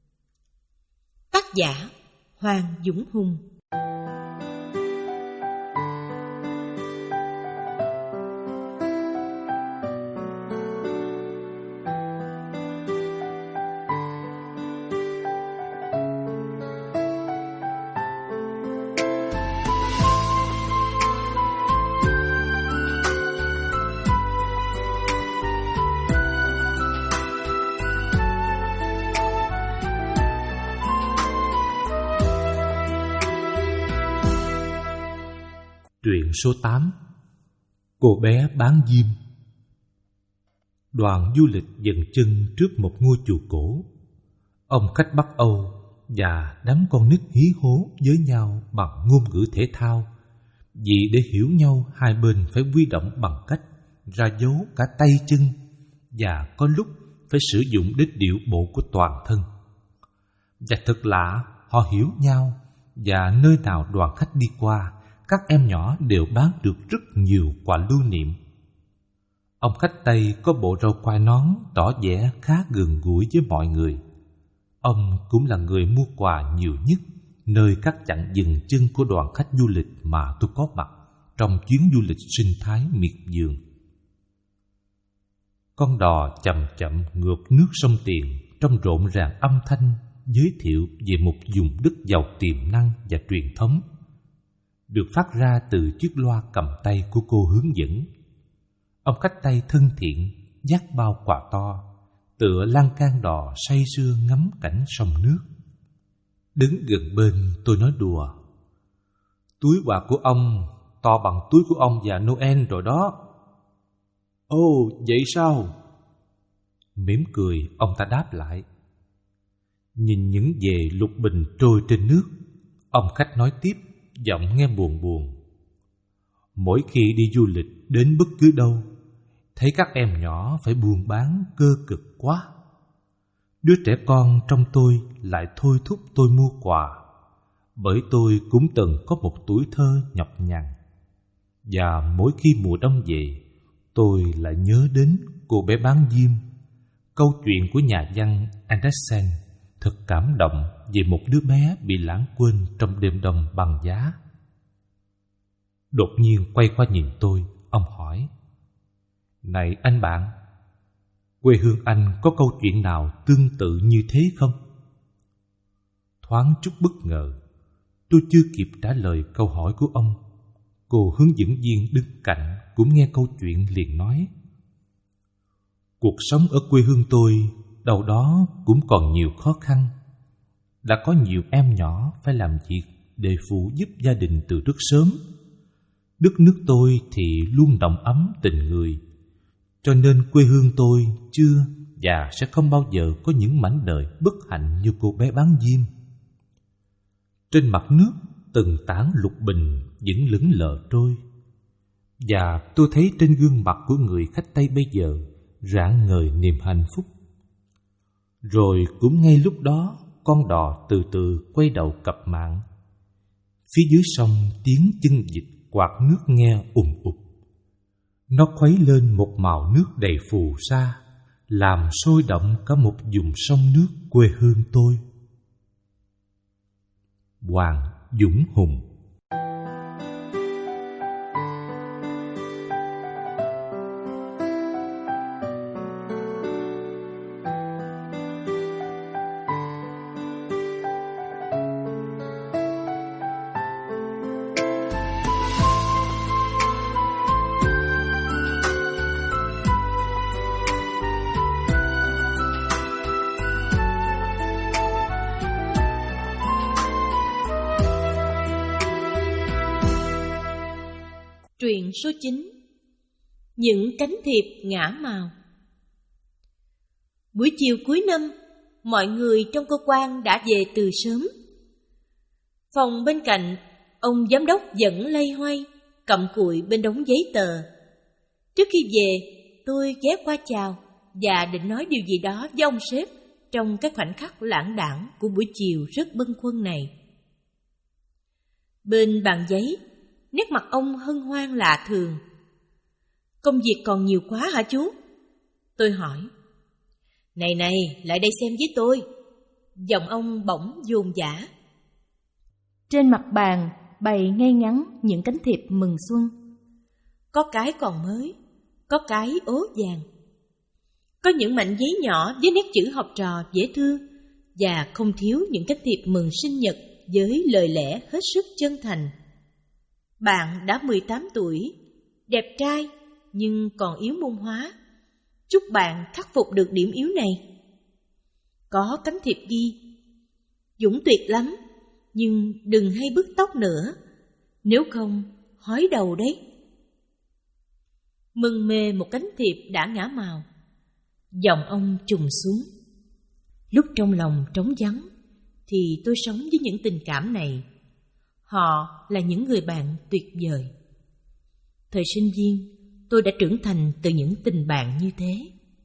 Tác giả Hoàng Dũng Hùng. Truyện số tám. Cô bé bán diêm. đoàn du lịch dừng chân trước một ngôi chùa cổ. Ông khách Bắc Âu và đám con nít hí hố với nhau bằng ngôn ngữ thể thao, vì để hiểu nhau hai bên phải huy động bằng cách ra dấu cả tay chân, và có lúc phải sử dụng đến điệu bộ của toàn thân. Và thật lạ, họ hiểu nhau, và nơi nào đoàn khách đi qua, các em nhỏ đều bán được rất nhiều quà lưu niệm. Ông khách Tây có bộ râu quai nón tỏ vẻ khá gần gũi với mọi người. Ông cũng là người mua quà nhiều nhất nơi các chặng dừng chân của đoàn khách du lịch mà tôi có mặt trong chuyến du lịch sinh thái miệt vườn. Con đò chậm chậm ngược nước sông Tiền trong rộn ràng âm thanh giới thiệu về một vùng đất giàu tiềm năng và truyền thống, được phát ra từ chiếc loa cầm tay của cô hướng dẫn. Ông khách Tây thân thiện dắt bao quà to, tựa lan can đò say sưa ngắm cảnh sông nước. Đứng gần bên tôi nói đùa: túi quà của ông to bằng túi của ông và Noel rồi đó. Ồ, vậy sao? Mỉm cười, ông ta đáp lại. Nhìn những về lục bình trôi trên nước, ông khách nói tiếp, giọng nghe buồn buồn. Mỗi khi đi du lịch đến bất cứ đâu, thấy các em nhỏ phải buôn bán cơ cực quá. Đứa trẻ con trong tôi lại thôi thúc tôi mua quà, bởi tôi cũng từng có một tuổi thơ nhọc nhằn. Và mỗi khi mùa đông về, tôi lại nhớ đến cô bé bán diêm. Câu chuyện của nhà văn Andersen thật cảm động về một đứa bé bị lãng quên trong đêm đông băng giá. Đột nhiên quay qua nhìn tôi, ông hỏi: Này anh bạn, quê hương anh có câu chuyện nào tương tự như thế không? Thoáng chút bất ngờ, tôi chưa kịp trả lời câu hỏi của ông, cô hướng dẫn viên đứng cạnh cũng nghe câu chuyện liền nói: Cuộc sống ở quê hương tôi đâu đó cũng còn nhiều khó khăn. Đã có nhiều em nhỏ phải làm việc để phụ giúp gia đình từ rất sớm. Đất nước tôi thì luôn đậm ấm tình người, cho nên quê hương tôi chưa và sẽ không bao giờ có những mảnh đời bất hạnh như cô bé bán diêm. Trên mặt nước từng tảng lục bình vẫn lững lờ trôi, và tôi thấy trên gương mặt của người khách Tây bây giờ rạng ngời niềm hạnh phúc. Rồi cũng ngay lúc đó, con đò từ từ quay đầu cập mạng. Phía dưới sông tiếng chân vịt quạt nước nghe ùm ụt. Nó khuấy lên một màu nước đầy phù sa, làm sôi động cả một vùng sông nước quê hương tôi. Hoàng Dũng Hùng. Truyện số chín: Những cánh thiệp ngả màu. Buổi chiều cuối năm, mọi người trong cơ quan đã về từ sớm. Phòng bên cạnh, ông giám đốc vẫn loay hoay, cặm cụi bên đống giấy tờ. Trước khi về, tôi ghé qua chào và định nói điều gì đó với ông sếp trong cái khoảnh khắc lãng đãng của buổi chiều rất bâng khuâng này. Bên bàn giấy, nét mặt ông hân hoan lạ thường. Công việc còn nhiều quá hả chú? Tôi hỏi. Này này, lại đây xem với tôi. Giọng ông bỗng dồn dã. Trên mặt bàn bày ngay ngắn những cánh thiệp mừng xuân. Có cái còn mới, có cái ố vàng. Có những mảnh giấy nhỏ với nét chữ học trò dễ thương, và không thiếu những cánh thiệp mừng sinh nhật với lời lẽ hết sức chân thành. Bạn đã mười tám tuổi, đẹp trai nhưng còn yếu môn hóa. Chúc bạn khắc phục được điểm yếu này. Có cánh thiệp ghi: Dũng tuyệt lắm, nhưng đừng hay bứt tóc nữa, nếu không hói đầu đấy. Mừng mê một cánh thiệp đã ngả màu. Giọng ông trùng xuống. Lúc trong lòng trống vắng thì tôi sống với những tình cảm này. Họ là những người bạn tuyệt vời. Thời sinh viên, tôi đã trưởng thành từ những tình bạn như thế.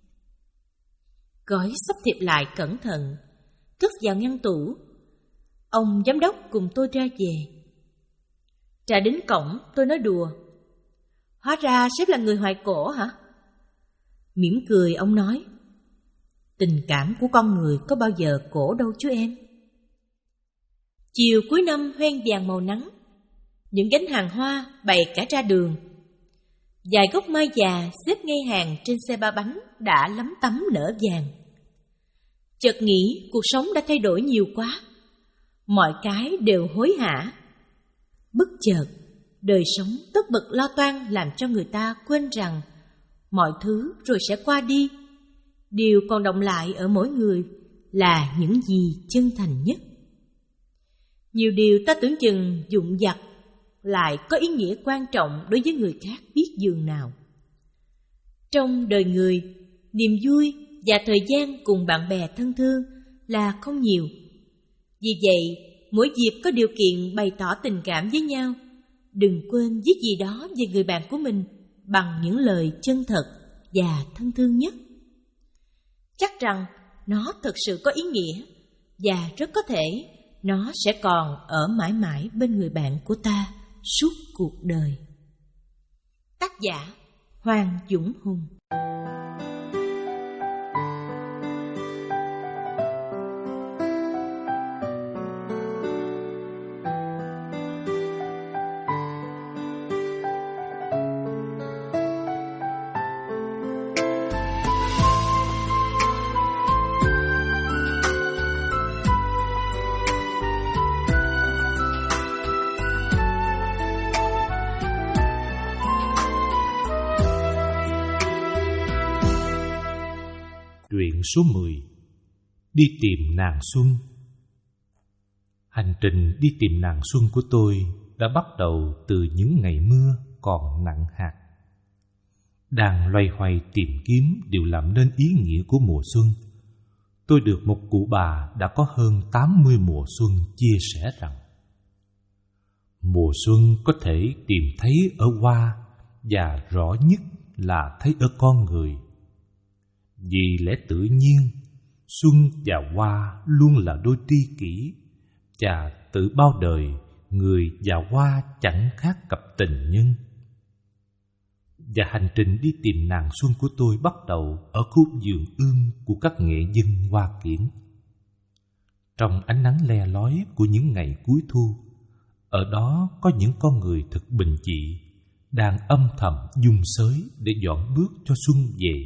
Gói sắp thiệp lại cẩn thận, cất vào ngăn tủ. Ông giám đốc cùng tôi ra về. Ra đến cổng, tôi nói đùa: hóa ra sếp là người hoài cổ hả? Mỉm cười ông nói: tình cảm của con người có bao giờ cổ đâu chú em. Chiều cuối năm hoen vàng màu nắng, những gánh hàng hoa bày cả ra đường. Vài gốc mai già xếp ngay hàng trên xe ba bánh đã lấm tấm nở vàng. Chợt nghĩ cuộc sống đã thay đổi nhiều quá, mọi cái đều hối hả. Bất chợt, đời sống tất bật lo toan làm cho người ta quên rằng mọi thứ rồi sẽ qua đi. Điều còn đọng lại ở mỗi người là những gì chân thành nhất. Nhiều điều ta tưởng chừng vụn vặt lại có ý nghĩa quan trọng đối với người khác biết dường nào. Trong đời người, niềm vui và thời gian cùng bạn bè thân thương là không nhiều. Vì vậy, mỗi dịp có điều kiện bày tỏ tình cảm với nhau, đừng quên viết gì đó về người bạn của mình bằng những lời chân thật và thân thương nhất. Chắc rằng nó thực sự có ý nghĩa và rất có thể nó sẽ còn ở mãi mãi bên người bạn của ta suốt cuộc đời. Tác giả Hoàng Dũng Hùng. Truyện số mười. Đi tìm nàng xuân. Hành trình đi tìm nàng xuân của tôi đã bắt đầu từ những ngày mưa còn nặng hạt. Đang loay hoay tìm kiếm điều làm nên ý nghĩa của mùa xuân, tôi được một cụ bà đã có hơn tám mươi mùa xuân chia sẻ rằng mùa xuân có thể tìm thấy ở hoa và rõ nhất là thấy ở con người. Vì lẽ tự nhiên, xuân và hoa luôn là đôi tri kỷ, và từ bao đời người và hoa chẳng khác cặp tình nhân. Và hành trình đi tìm nàng xuân của tôi bắt đầu ở khu vườn ươm của các nghệ dân Hoa Kiển. Trong ánh nắng le lói của những ngày cuối thu, ở đó có những con người thật bình dị đang âm thầm dung xới để dọn bước cho xuân về.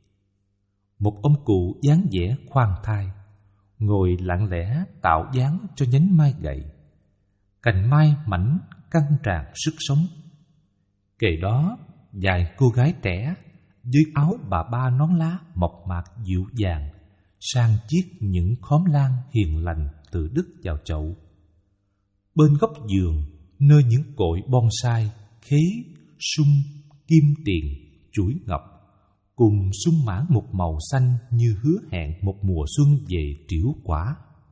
Một ông cụ dáng vẻ khoan thai ngồi lặng lẽ tạo dáng cho nhánh mai gậy. Cành mai mảnh căng tràn sức sống. Kề đó vài cô gái trẻ với áo bà ba nón lá mộc mạc dịu dàng sang chiết những khóm lan hiền lành từ đất vào chậu. Bên góc vườn, nơi những cội bonsai khế, sung, kim tiền, chuỗi ngọc cùng sung mãn một màu xanh như hứa hẹn một mùa xuân về trĩu quả.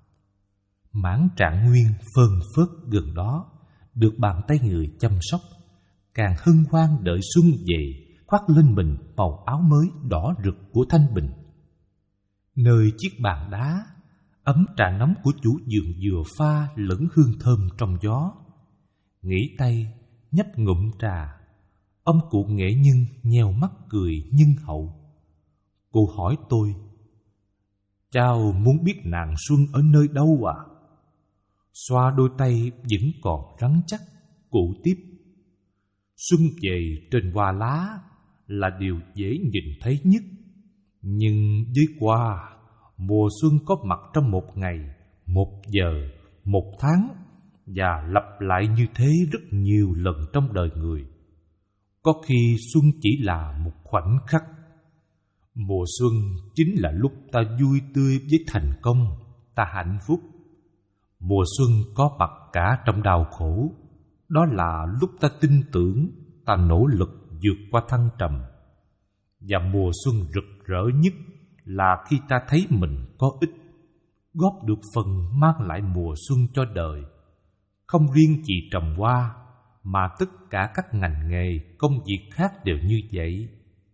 Mãn trạng nguyên phơn phớt gần đó được bàn tay người chăm sóc, càng hân hoan đợi xuân về khoác lên mình màu áo mới đỏ rực của thanh bình. Nơi chiếc bàn đá, ấm trà nóng của chủ vườn vừa pha lẫn hương thơm trong gió. Nghỉ tay nhấp ngụm trà, ông cụ nghệ nhân nheo mắt cười nhân hậu. Cụ hỏi tôi: "Cháu muốn biết nàng xuân ở nơi đâu à?" Xoa đôi tay vẫn còn rắn chắc, cụ tiếp: "Xuân về trên hoa lá là điều dễ nhìn thấy nhất. Nhưng với hoa, mùa xuân có mặt trong một ngày, một giờ, một tháng, và lặp lại như thế rất nhiều lần trong đời người. Có khi xuân chỉ là một khoảnh khắc. Mùa xuân chính là lúc ta vui tươi với thành công, ta hạnh phúc. Mùa xuân có mặt cả trong đau khổ. Đó là lúc ta tin tưởng, ta nỗ lực vượt qua thăng trầm. Và mùa xuân rực rỡ nhất là khi ta thấy mình có ích, góp được phần mang lại mùa xuân cho đời. Không riêng chỉ trồng hoa, mà tất cả các ngành nghề, công việc khác đều như vậy.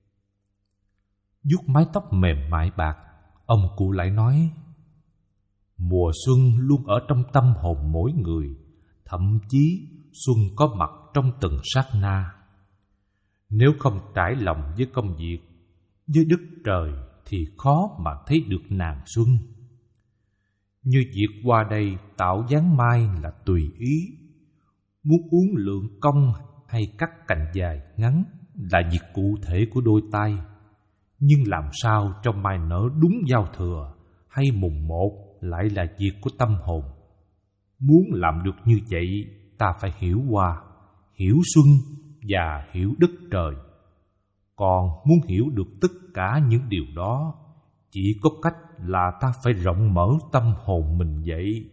Vuốt mái tóc mềm mại bạc, ông cụ lại nói: mùa xuân luôn ở trong tâm hồn mỗi người, thậm chí xuân có mặt trong từng sát na. Nếu không trải lòng với công việc, với đất trời, thì khó mà thấy được nàng xuân. Như việc qua đây tạo dáng mai là tùy ý, muốn uống lượng công hay cắt cành dài ngắn là việc cụ thể của đôi tay. Nhưng làm sao cho mai nở đúng giao thừa hay mùng một lại là việc của tâm hồn. Muốn làm được như vậy, ta phải hiểu hoa, hiểu xuân và hiểu đất trời. Còn muốn hiểu được tất cả những điều đó, chỉ có cách là ta phải rộng mở tâm hồn mình vậy.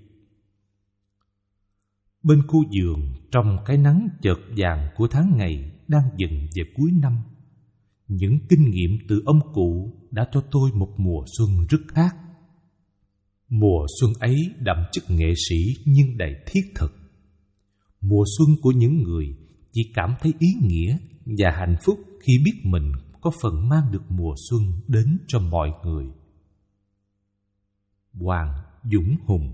Bên khu vườn, trong cái nắng chợt vàng của tháng ngày đang dần về cuối năm, những kinh nghiệm từ ông cụ đã cho tôi một mùa xuân rất khác. Mùa xuân ấy đậm chất nghệ sĩ nhưng đầy thiết thực. Mùa xuân của những người chỉ cảm thấy ý nghĩa và hạnh phúc khi biết mình có phần mang được mùa xuân đến cho mọi người. Hoàng Dũng Hùng.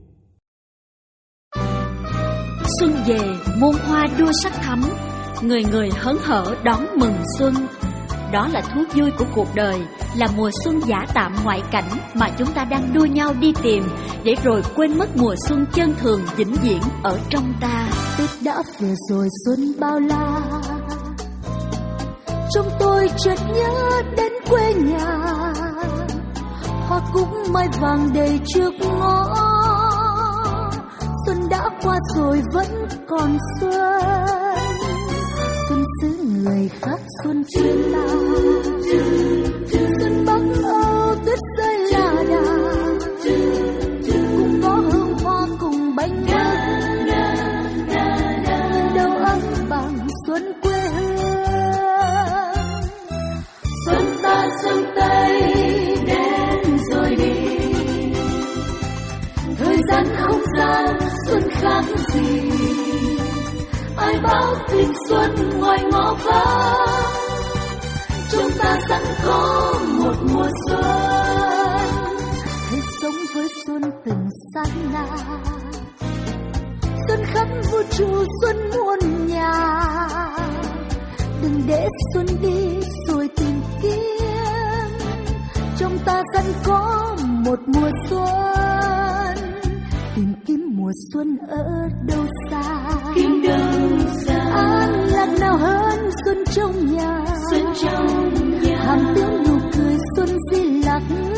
Xuân về muôn hoa đua sắc thắm, người người hớn hở đón mừng xuân. Đó là thú vui của cuộc đời, là mùa xuân giả tạm ngoại cảnh mà chúng ta đang đua nhau đi tìm, để rồi quên mất mùa xuân chân thường vĩnh viễn ở trong ta. Tết đã về rồi xuân bao la, trong tôi chợt nhớ đến quê nhà. Hoa cúc mai vàng đầy trước ngõ, xuân đã qua rồi vẫn còn xuân. Xuân xứ người khác xuân chuyên ta, xuân bắc âu tuyết rơi là đà, cùng có hương hoa cùng bánh mứt, đâu ấm bằng xuân quê hương. Xuân ta xuân tây đến rồi đi, thời gian không gian xuân khác gì. Ai báo tin xuân ngoài ngõ vắng, chúng ta sẵn có một mùa xuân. Hãy sống với xuân từng sát na, xuân khắp vũ trụ xuân muôn nhà. Đừng để xuân đi rồi tìm kiếm, chúng ta sẵn có một mùa xuân. Tìm kiếm mùa xuân ở đâu xa, Kiếm đâu xa, an lạc nào hơn xuân trong nhà. xuân trong nhà, hàm tiếng nụ cười xuân di lặc,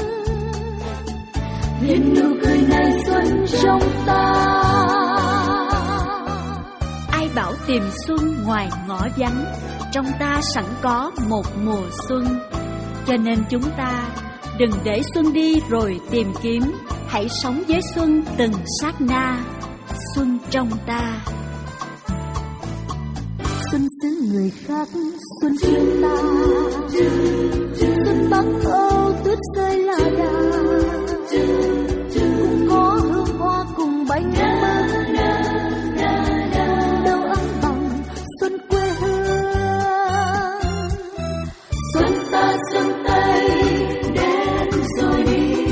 hiện nụ cười này xuân trong ta. Ai bảo tìm xuân ngoài ngõ vắng, trong ta sẵn có một mùa xuân. Cho nên chúng ta đừng để xuân đi rồi tìm kiếm, hãy sống với xuân từng sát na, xuân trong ta. xuân xứ người khác xuân chuyên ta, xuân bắc âu tuyết rơi là đà, cùng có hương hoa cùng bánh mứt, đâu ấm bằng xuân quê hương. Xuân ta xuân tây đến rồi đi,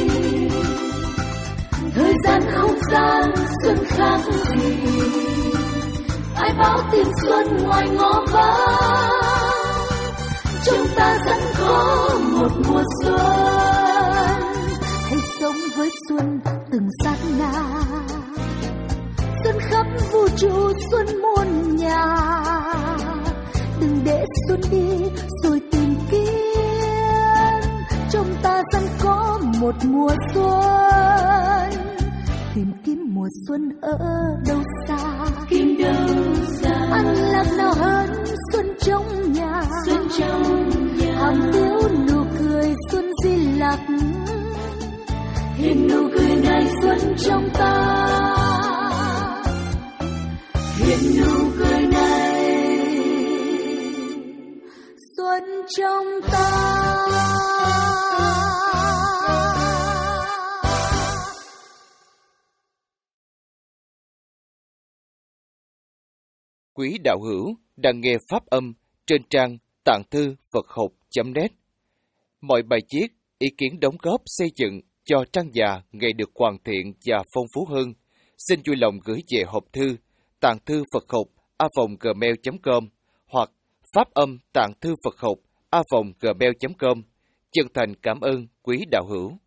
Thời gian không gian xuân khác gì. ai báo tìm xuân ngoài ngõ vắng, chúng ta sẵn có một mùa xuân. Hãy sống với xuân từng sát na, xuân khắp vũ trụ xuân muôn nhà. Đừng để xuân đi rồi tìm kiếm, chúng ta sẵn có một mùa xuân. Tìm kiếm mùa xuân ở đâu xa, Kiếm đâu xa, an lạc nào hơn xuân trong nhà. xuân trong nhà, hàm tiếu nụ cười xuân di lặc, hiện nụ cười này xuân trong ta. Hiện nụ cười này xuân trong ta. Quý đạo hữu đang nghe pháp âm trên trang tạng thư Phật học chấm net. Mọi bài viết, ý kiến đóng góp xây dựng cho trang già ngày được hoàn thiện và phong phú hơn, xin vui lòng gửi về hộp thư tạng thư Phật học a vòng gmail chấm com hoặc pháp âm tạng thư Phật học a vòng gmail chấm com. Chân thành cảm ơn quý đạo hữu.